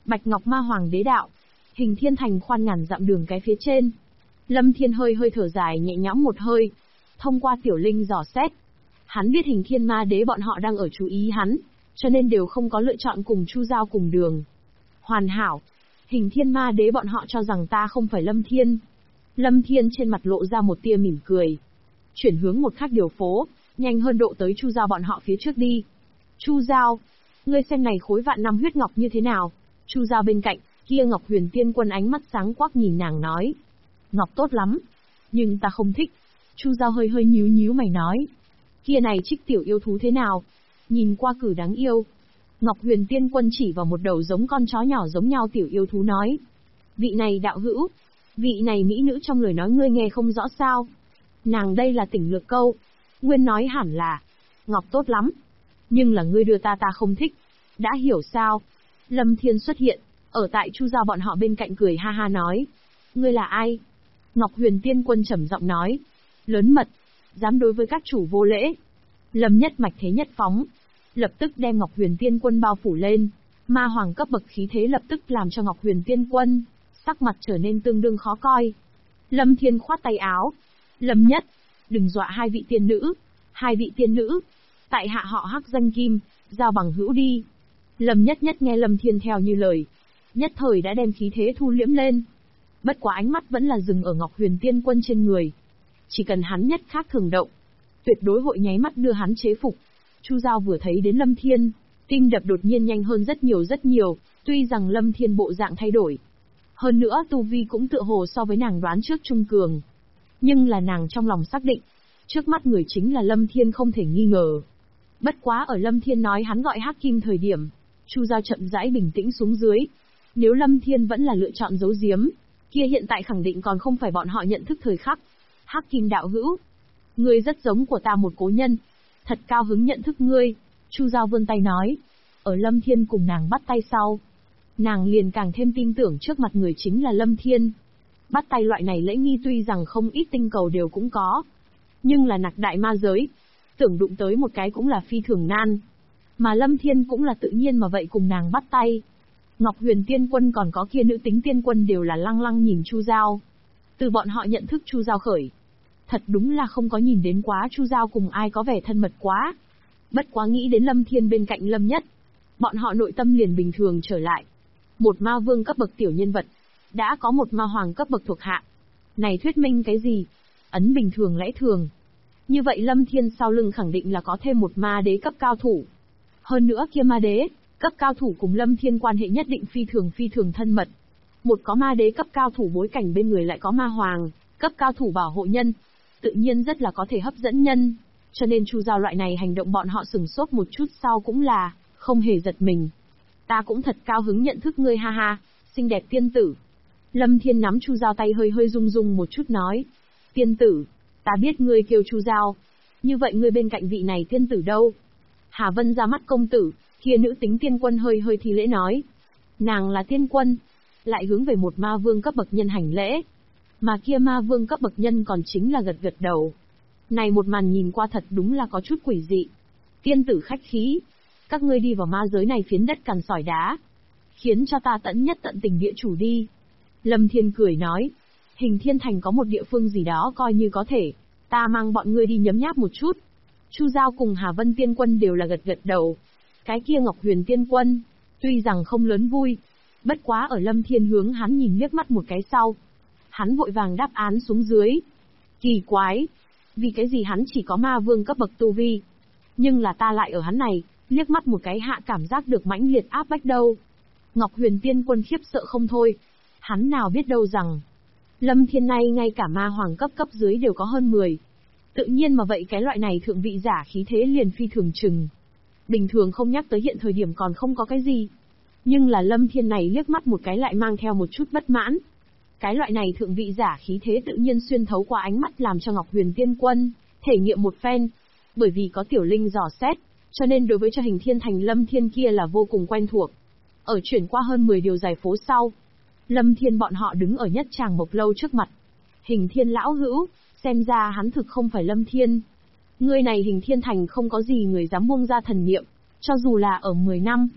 [SPEAKER 2] Bạch Ngọc Ma Hoàng Đế Đạo. Hình Thiên Thành khoan ngàn dặm đường cái phía trên. Lâm Thiên hơi thở dài nhẹ nhõm một hơi. Thông qua tiểu linh dò xét, hắn biết Hình Thiên Ma Đế bọn họ đang ở chú ý hắn, cho nên đều không có lựa chọn cùng Chu Giao cùng đường. Hoàn hảo. Hình Thiên Ma Đế bọn họ cho rằng ta không phải Lâm Thiên. Lâm Thiên trên mặt lộ ra một tia mỉm cười. Chuyển hướng một khác điều phố, nhanh hơn độ tới Chu Giao bọn họ phía trước đi. Chu Giao, ngươi xem này khối vạn năm huyết ngọc như thế nào? Chu Giao bên cạnh, kia Ngọc Huyền Tiên Quân ánh mắt sáng quắc nhìn nàng nói. Ngọc tốt lắm, nhưng ta không thích. Chu Giao hơi nhíu mày nói. Kia này trích tiểu yêu thú thế nào? Nhìn qua cử đáng yêu. Ngọc Huyền Tiên Quân chỉ vào một đầu giống con chó nhỏ giống nhau tiểu yêu thú nói. Vị này đạo hữu, vị này mỹ nữ trong lời nói ngươi nghe không rõ sao? Nàng đây là tỉnh lược câu. Nguyên nói hẳn là, Ngọc tốt lắm, nhưng là ngươi đưa ta không thích. Đã hiểu sao? Lâm Thiên xuất hiện, ở tại Chu Giao bọn họ bên cạnh cười ha ha nói. Ngươi là ai? Ngọc Huyền Tiên Quân trầm giọng nói. Lớn mật, dám đối với các chủ vô lễ. Lâm Nhất mạch thế nhất phóng, lập tức đem Ngọc Huyền Tiên Quân bao phủ lên. Ma hoàng cấp bậc khí thế lập tức làm cho Ngọc Huyền Tiên Quân sắc mặt trở nên tương đương khó coi. Lâm Thiên khoát tay áo. Lâm Nhất, đừng dọa hai vị tiên nữ. Hai vị tiên nữ, tại hạ họ Hắc danh Kim, giao bằng hữu đi. Lâm Nhất nghe Lâm Thiên theo như lời, nhất thời đã đem khí thế thu liễm lên. Bất quá ánh mắt vẫn là dừng ở Ngọc Huyền Tiên Quân trên người. Chỉ cần hắn nhất khác thường động, tuyệt đối hội nháy mắt đưa hắn chế phục. Chu Giao vừa thấy đến Lâm Thiên, tim đập đột nhiên nhanh hơn rất nhiều, tuy rằng Lâm Thiên bộ dạng thay đổi. Hơn nữa tu vi cũng tựa hồ so với nàng đoán trước trung cường. Nhưng là nàng trong lòng xác định, trước mắt người chính là Lâm Thiên không thể nghi ngờ. Bất quá ở Lâm Thiên nói hắn gọi Hắc Kim thời điểm, Chu Giao chậm rãi bình tĩnh xuống dưới. Nếu Lâm Thiên vẫn là lựa chọn giấu giếm, kia hiện tại khẳng định còn không phải bọn họ nhận thức thời khắc. Hắc Kim đạo hữu, ngươi rất giống của ta một cố nhân, thật cao hứng nhận thức ngươi. Chu Giao vươn tay nói. Ở Lâm Thiên cùng nàng bắt tay sau, nàng liền càng thêm tin tưởng trước mặt người chính là Lâm Thiên. Bắt tay loại này lễ nghi tuy rằng không ít tinh cầu đều cũng có, nhưng là nặc đại ma giới, tưởng đụng tới một cái cũng là phi thường nan. Mà Lâm Thiên cũng là tự nhiên mà vậy cùng nàng bắt tay. Ngọc Huyền Tiên Quân còn có kia nữ tính tiên quân đều là lăng nhìn Chu Giao. Từ bọn họ nhận thức Chu Giao khởi, thật đúng là không có nhìn đến quá Chu Giao cùng ai có vẻ thân mật quá. Bất quá nghĩ đến Lâm Thiên bên cạnh Lâm Nhất, bọn họ nội tâm liền bình thường trở lại. Một ma vương cấp bậc tiểu nhân vật, đã có một ma hoàng cấp bậc thuộc hạ. Này thuyết minh cái gì? Ấn bình thường lẽ thường. Như vậy Lâm Thiên sau lưng khẳng định là có thêm một ma đế cấp cao thủ. Hơn nữa kia ma đế cấp cao thủ cùng Lâm Thiên quan hệ nhất định phi thường thân mật. Một có ma đế cấp cao thủ bối cảnh bên người lại có ma hoàng cấp cao thủ bảo hộ nhân, tự nhiên rất là có thể hấp dẫn nhân. Cho nên Chu Giao loại này hành động bọn họ sừng sốt một chút sau cũng là không hề giật mình. Ta cũng thật cao hứng nhận thức ngươi ha ha, xinh đẹp tiên tử. Lâm Thiên nắm Chu Giao tay hơi rung một chút nói. Tiên tử, ta biết ngươi kêu Chu Giao. Như vậy ngươi bên cạnh vị này tiên tử đâu? Hà Vân ra mắt công tử, kia nữ tính tiên quân hơi thi lễ nói. Nàng là tiên quân, lại hướng về một ma vương cấp bậc nhân hành lễ. Mà kia ma vương cấp bậc nhân còn chính là gật đầu. Này một màn nhìn qua thật đúng là có chút quỷ dị. Tiên tử khách khí, các ngươi đi vào ma giới này phiến đất cằn sỏi đá, khiến cho ta tận tình địa chủ đi. Lâm Thiên cười nói, Hình Thiên Thành có một địa phương gì đó coi như có thể, ta mang bọn ngươi đi nhấm nháp một chút. Chu Giao cùng Hà Vân Tiên Quân đều là gật đầu. Cái kia Ngọc Huyền Tiên Quân, tuy rằng không lớn vui, bất quá ở Lâm Thiên hướng hắn nhìn liếc mắt một cái sau, hắn vội vàng đáp án xuống dưới. Kỳ quái, vì cái gì hắn chỉ có ma vương cấp bậc tu vi, nhưng là ta lại ở hắn này, liếc mắt một cái hạ cảm giác được mãnh liệt áp bách đâu. Ngọc Huyền Tiên Quân khiếp sợ không thôi, hắn nào biết đâu rằng, Lâm Thiên này ngay cả ma hoàng cấp dưới đều có hơn 10. Tự nhiên mà vậy cái loại này thượng vị giả khí thế liền phi thường chừng. Bình thường không nhắc tới hiện thời điểm còn không có cái gì. Nhưng là Lâm Thiên này liếc mắt một cái lại mang theo một chút bất mãn. Cái loại này thượng vị giả khí thế tự nhiên xuyên thấu qua ánh mắt làm cho Ngọc Huyền Tiên Quân thể nghiệm một phen. Bởi vì có tiểu linh dò xét, cho nên đối với cho Hình Thiên Thành Lâm Thiên kia là vô cùng quen thuộc. Ở chuyển qua hơn 10 điều dài phố sau, Lâm Thiên bọn họ đứng ở nhất tràng Mộc Lâu trước mặt. Hình Thiên lão hữu, xem ra hắn thực không phải Lâm Thiên. Người này Hình Thiên Thành không có gì người dám buông ra thần niệm, cho dù là ở 10 năm,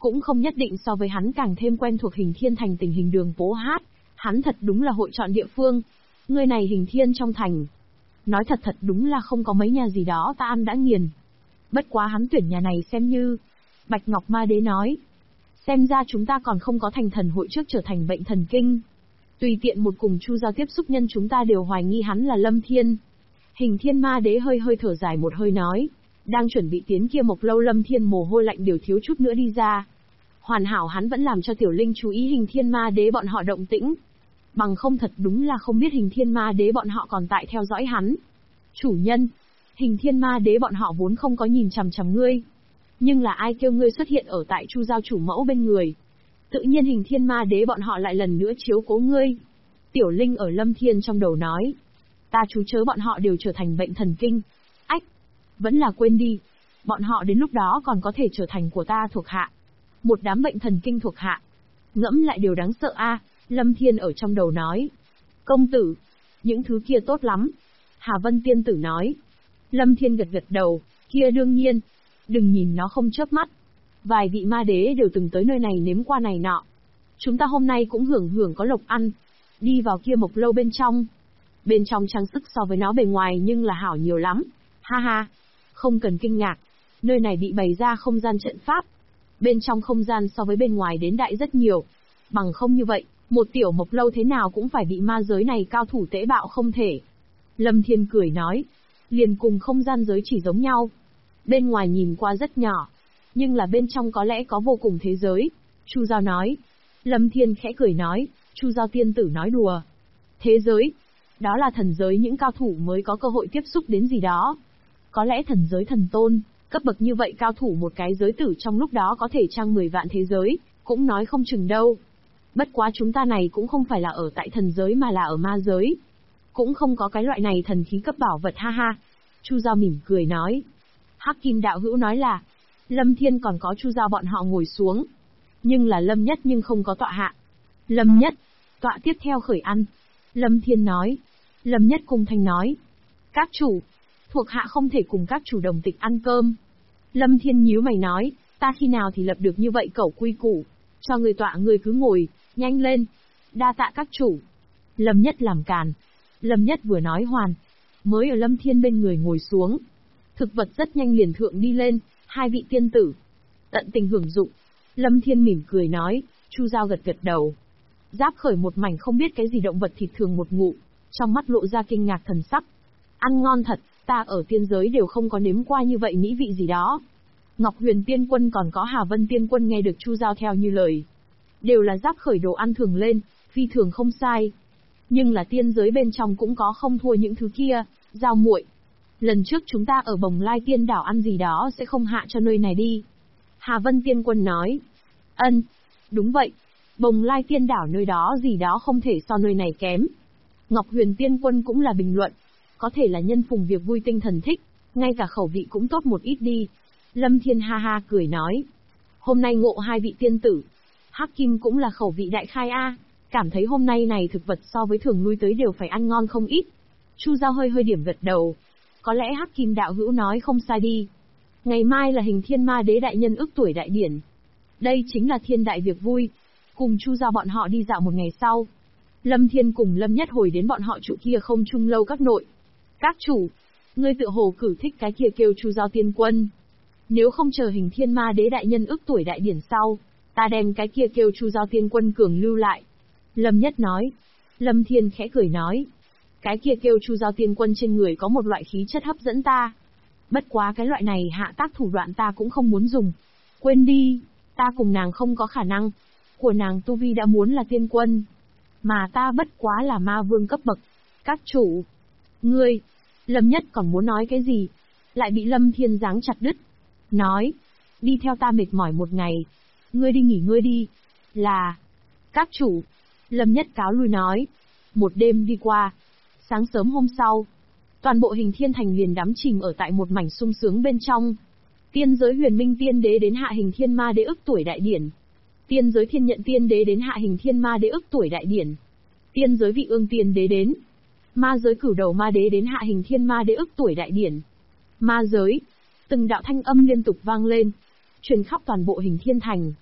[SPEAKER 2] cũng không nhất định so với hắn càng thêm quen thuộc Hình Thiên Thành tình hình đường phố hát, hắn thật đúng là hội chọn địa phương. Người này Hình Thiên trong thành. Nói thật đúng là không có mấy nhà gì đó ta ăn đã nghiền. Bất quá hắn tuyển nhà này xem như. Bạch Ngọc Ma Đế nói. Xem ra chúng ta còn không có thành thần hội trước trở thành bệnh thần kinh. Tùy tiện một cùng Chu Giao tiếp xúc nhân chúng ta đều hoài nghi hắn là Lâm Thiên. Hình Thiên Ma Đế hơi thở dài một hơi nói. Đang chuẩn bị tiến kia Mộc Lâu, Lâm Thiên mồ hôi lạnh đều thiếu chút nữa đi ra. Hoàn hảo hắn vẫn làm cho Tiểu Linh chú ý Hình Thiên Ma Đế bọn họ động tĩnh. Bằng không thật đúng là không biết Hình Thiên Ma Đế bọn họ còn tại theo dõi hắn. Chủ nhân, Hình Thiên Ma Đế bọn họ vốn không có nhìn chằm chằm ngươi. Nhưng là ai kêu ngươi xuất hiện ở tại Chu Giao chủ mẫu bên người. Tự nhiên Hình Thiên Ma Đế bọn họ lại lần nữa chiếu cố ngươi. Tiểu Linh ở Lâm Thiên trong đầu nói. Ta chú chớ bọn họ đều trở thành bệnh thần kinh. Ách, vẫn là quên đi. Bọn họ đến lúc đó còn có thể trở thành của ta thuộc hạ. Một đám bệnh thần kinh thuộc hạ. Ngẫm lại điều đáng sợ a. Lâm Thiên ở trong đầu nói. Công tử, những thứ kia tốt lắm. Hà Vân Tiên Tử nói. Lâm Thiên gật đầu, kia đương nhiên. Đừng nhìn nó không chớp mắt. Vài vị ma đế đều từng tới nơi này nếm qua này nọ. Chúng ta hôm nay cũng hưởng có lộc ăn. Đi vào kia Mộc Lâu bên trong. Bên trong trang sức so với nó bề ngoài nhưng là hảo nhiều lắm. Ha ha, không cần kinh ngạc. Nơi này bị bày ra không gian trận pháp. Bên trong không gian so với bên ngoài đến đại rất nhiều. Bằng không như vậy, một tiểu Mộc Lâu thế nào cũng phải bị ma giới này cao thủ tễ bạo không thể. Lâm Thiên cười nói. Liền cùng không gian giới chỉ giống nhau. Bên ngoài nhìn qua rất nhỏ. Nhưng là bên trong có lẽ có vô cùng thế giới. Chu Giao nói. Lâm Thiên khẽ cười nói. Chu Giao tiên tử nói đùa. Thế giới. Đó là thần giới những cao thủ mới có cơ hội tiếp xúc đến gì đó. Có lẽ thần giới thần tôn, cấp bậc như vậy cao thủ một cái giới tử trong lúc đó có thể trang 10 vạn thế giới, cũng nói không chừng đâu. Bất quá chúng ta này cũng không phải là ở tại thần giới mà là ở ma giới. Cũng không có cái loại này thần khí cấp bảo vật ha ha. Chu Giao mỉm cười nói. Hắc Kim đạo hữu nói là, Lâm Thiên còn có Chu Giao bọn họ ngồi xuống. Nhưng là Lâm Nhất nhưng không có tọa hạ. Lâm Nhất, tọa tiếp theo khởi ăn. Lâm Thiên nói. Lâm Nhất cung thanh nói. Các chủ, thuộc hạ không thể cùng các chủ đồng tịch ăn cơm. Lâm Thiên nhíu mày nói, ta khi nào thì lập được như vậy cẩu quy củ. Cho người tọa người cứ ngồi, nhanh lên. Đa tạ các chủ. Lâm Nhất làm càn. Lâm Nhất vừa nói hoàn. Mới ở Lâm Thiên bên người ngồi xuống. Thực vật rất nhanh liền thượng đi lên, hai vị tiên tử. Tận tình hưởng dụng. Lâm Thiên mỉm cười nói, Chu Giao gật đầu. Giáp khởi một mảnh không biết cái gì động vật thịt thường một ngụ, trong mắt lộ ra kinh ngạc thần sắc. Ăn ngon thật, ta ở tiên giới đều không có nếm qua như vậy mỹ vị gì đó. Ngọc Huyền Tiên Quân còn có Hà Vân Tiên Quân nghe được Chu Giao theo như lời. Đều là giáp khởi đồ ăn thường lên, phi thường không sai. Nhưng là tiên giới bên trong cũng có không thua những thứ kia, Giao muội. Lần trước chúng ta ở Bồng Lai Tiên Đảo ăn gì đó sẽ không hạ cho nơi này đi. Hà Vân Tiên Quân nói. Ân, đúng vậy. Bồng Lai Tiên Đảo nơi đó gì đó không thể so nơi này kém. Ngọc Huyền Tiên Quân cũng là bình luận. Có thể là nhân phùng việc vui tinh thần thích, ngay cả khẩu vị cũng tốt một ít đi. Lâm Thiên ha ha cười nói. Hôm nay ngộ hai vị tiên tử. Hắc Kim cũng là khẩu vị đại khai a, cảm thấy hôm nay này thực vật so với thường lui tới đều phải ăn ngon không ít. Chu Giao hơi điểm gật đầu. Có lẽ Hắc Kim đạo hữu nói không sai đi. Ngày mai là Hình Thiên Ma Đế đại nhân ước tuổi đại điển. Đây chính là thiên đại việc vui. Cùng Chu Giao bọn họ đi dạo một ngày sau. Lâm Thiên cùng Lâm Nhất hồi đến bọn họ trụ kia không trung lâu các nội. Các chủ, ngươi tự hồ cử thích cái kia kêu Chu Giao tiên quân. Nếu không chờ Hình Thiên Ma Đế đại nhân ước tuổi đại điển sau, ta đem cái kia kêu Chu Giao tiên quân cường lưu lại. Lâm Nhất nói. Lâm Thiên khẽ cười nói. Cái kia kêu Chu Giao tiên quân trên người có một loại khí chất hấp dẫn ta. Bất quá cái loại này hạ tác thủ đoạn ta cũng không muốn dùng. Quên đi, ta cùng nàng không có khả năng. Của nàng tu vi đã muốn là tiên quân. Mà ta bất quá là ma vương cấp bậc. Các chủ. Ngươi. Lâm Nhất còn muốn nói cái gì? Lại bị Lâm Thiên giáng chặt đứt. Nói. Đi theo ta mệt mỏi một ngày. Ngươi đi nghỉ ngơi đi. Là. Các chủ. Lâm Nhất cáo lui nói. Một đêm đi qua. Sáng sớm hôm sau. Toàn bộ Hình Thiên Thành liền đắm chìm ở tại một mảnh sung sướng bên trong. Tiên giới Huyền Minh Tiên Đế đến hạ Hình Thiên Ma Đế ước tuổi đại điển. Tiên giới Thiên Nhận Tiên Đế đến hạ Hình Thiên Ma Đế ước tuổi đại điển. Tiên giới Vị Ương Tiên Đế đến. Ma giới Cửu Đầu Ma Đế đến hạ Hình Thiên Ma Đế ước tuổi đại điển. Ma giới. Từng đạo thanh âm liên tục vang lên, truyền khắp toàn bộ Hình Thiên Thành.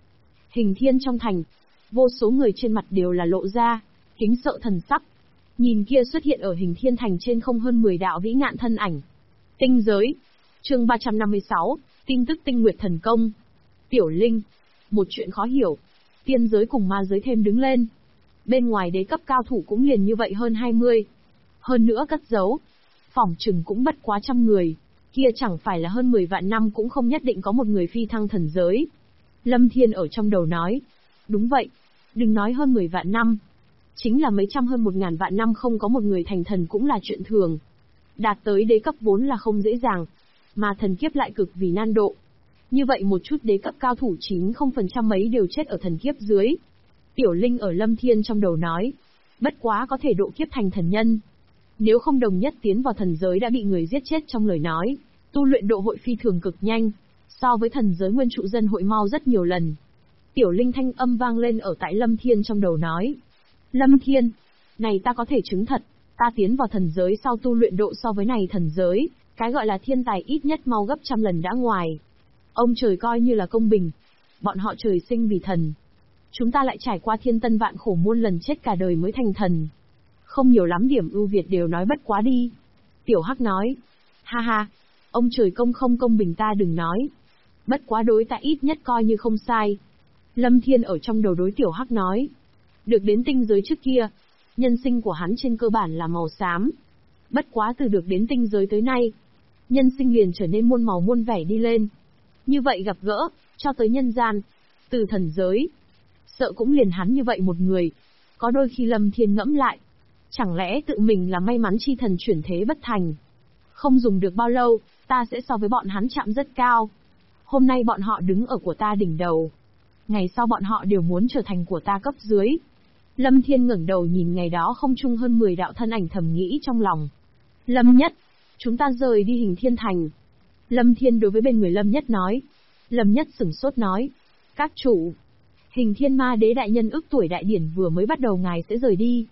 [SPEAKER 2] Hình Thiên trong thành, vô số người trên mặt đều là lộ ra kính sợ thần sắc. Nhìn kia xuất hiện ở Hình Thiên thành trên không hơn 10 đạo vĩ ngạn thân ảnh. Tinh giới. Chương 356, tin tức Tinh Nguyệt thần công. Tiểu Linh, một chuyện khó hiểu. Tiên giới cùng ma giới thêm đứng lên. Bên ngoài đế cấp cao thủ cũng liền như vậy hơn 20. Hơn nữa cất giấu, phỏng chừng cũng bất quá 100 người. Kia chẳng phải là hơn 10 vạn năm cũng không nhất định có một người phi thăng thần giới. Lâm Thiên ở trong đầu nói. Đúng vậy, đừng nói hơn 10 vạn năm. Chính là mấy trăm hơn 1000 vạn năm không có một người thành thần cũng là chuyện thường. Đạt tới đế cấp vốn là không dễ dàng, mà thần kiếp lại cực vì nan độ. Như vậy một chút đế cấp cao thủ 90% mấy đều chết ở thần kiếp dưới. Tiểu Linh ở Lâm Thiên trong đầu nói. Bất quá có thể độ kiếp thành thần nhân. Nếu không đồng nhất tiến vào thần giới đã bị người giết chết trong lời nói, tu luyện độ hội phi thường cực nhanh, so với thần giới nguyên trụ dân hội mau rất nhiều lần. Tiểu Linh thanh âm vang lên ở tại Lâm Thiên trong đầu nói. Lâm Thiên, này ta có thể chứng thật, ta tiến vào thần giới sau tu luyện độ so với này thần giới, cái gọi là thiên tài ít nhất mau gấp 100 lần đã ngoài. Ông trời coi như là công bình, bọn họ trời sinh vì thần. Chúng ta lại trải qua thiên tân vạn khổ muôn lần chết cả đời mới thành thần. Không nhiều lắm điểm ưu việt đều nói bất quá đi. Tiểu Hắc nói. Ha ha, ông trời không công bình ta đừng nói. Bất quá đối ta ít nhất coi như không sai. Lâm Thiên ở trong đầu đối Tiểu Hắc nói. Được đến tinh giới trước kia, nhân sinh của hắn trên cơ bản là màu xám. Bất quá từ được đến tinh giới tới nay, nhân sinh liền trở nên muôn màu muôn vẻ đi lên. Như vậy gặp gỡ, cho tới nhân gian, từ thần giới. Sợ cũng liền hắn như vậy một người. Có đôi khi Lâm Thiên ngẫm lại. Chẳng lẽ tự mình là may mắn chi thần chuyển thế bất thành? Không dùng được bao lâu, ta sẽ so với bọn hắn chạm rất cao. Hôm nay bọn họ đứng ở của ta đỉnh đầu. Ngày sau bọn họ đều muốn trở thành của ta cấp dưới. Lâm Thiên ngẩng đầu nhìn ngày đó không chung hơn 10 đạo thân ảnh thầm nghĩ trong lòng. Lâm Nhất, chúng ta rời đi Hình Thiên thành. Lâm Thiên đối với bên người Lâm Nhất nói. Lâm Nhất sửng sốt nói. Các chủ, Hình Thiên Ma Đế đại nhân ước tuổi đại điển vừa mới bắt đầu ngài sẽ rời đi.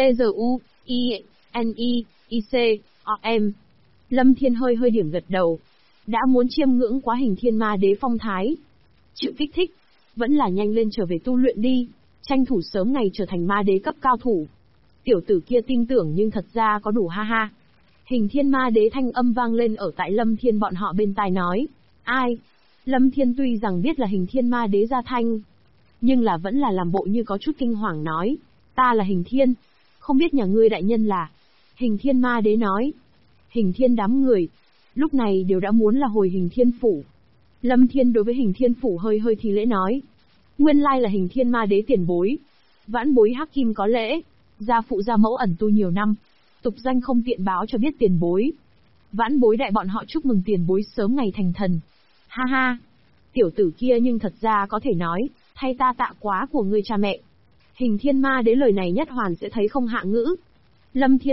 [SPEAKER 2] T-Z-U-I-N-E-I-C-O-M. Lâm Thiên hơi điểm gật đầu. Đã muốn chiêm ngưỡng quá Hình Thiên Ma Đế phong thái. Chịu kích thích, vẫn là nhanh lên trở về tu luyện đi, tranh thủ sớm ngày trở thành ma đế cấp cao thủ. Tiểu tử kia tin tưởng nhưng thật ra có đủ ha ha. Hình Thiên Ma Đế thanh âm vang lên ở tại Lâm Thiên bọn họ bên tai nói. Ai? Lâm Thiên tuy rằng biết là Hình Thiên Ma Đế ra thanh, nhưng là vẫn là làm bộ như có chút kinh hoàng nói. Ta là Hình Thiên, không biết nhà ngươi đại nhân là. Hình Thiên Ma Đế nói. Hình Thiên đám người, lúc này đều đã muốn là hồi Hình Thiên phủ. Lâm Thiên đối với Hình Thiên phủ hơi thi lễ nói. Nguyên lai là Hình Thiên Ma Đế tiền bối. Vãn bối Hắc Kim có lễ, gia phụ gia mẫu ẩn tu nhiều năm, tục danh không tiện báo cho biết tiền bối. Vãn bối đại bọn họ chúc mừng tiền bối sớm ngày thành thần. Ha ha, tiểu tử kia nhưng thật ra có thể nói, thay ta tạ quá của ngươi cha mẹ. Hình Thiên Ma Đế lời này nhất hoàn sẽ thấy không hạ ngữ. Lâm Thiên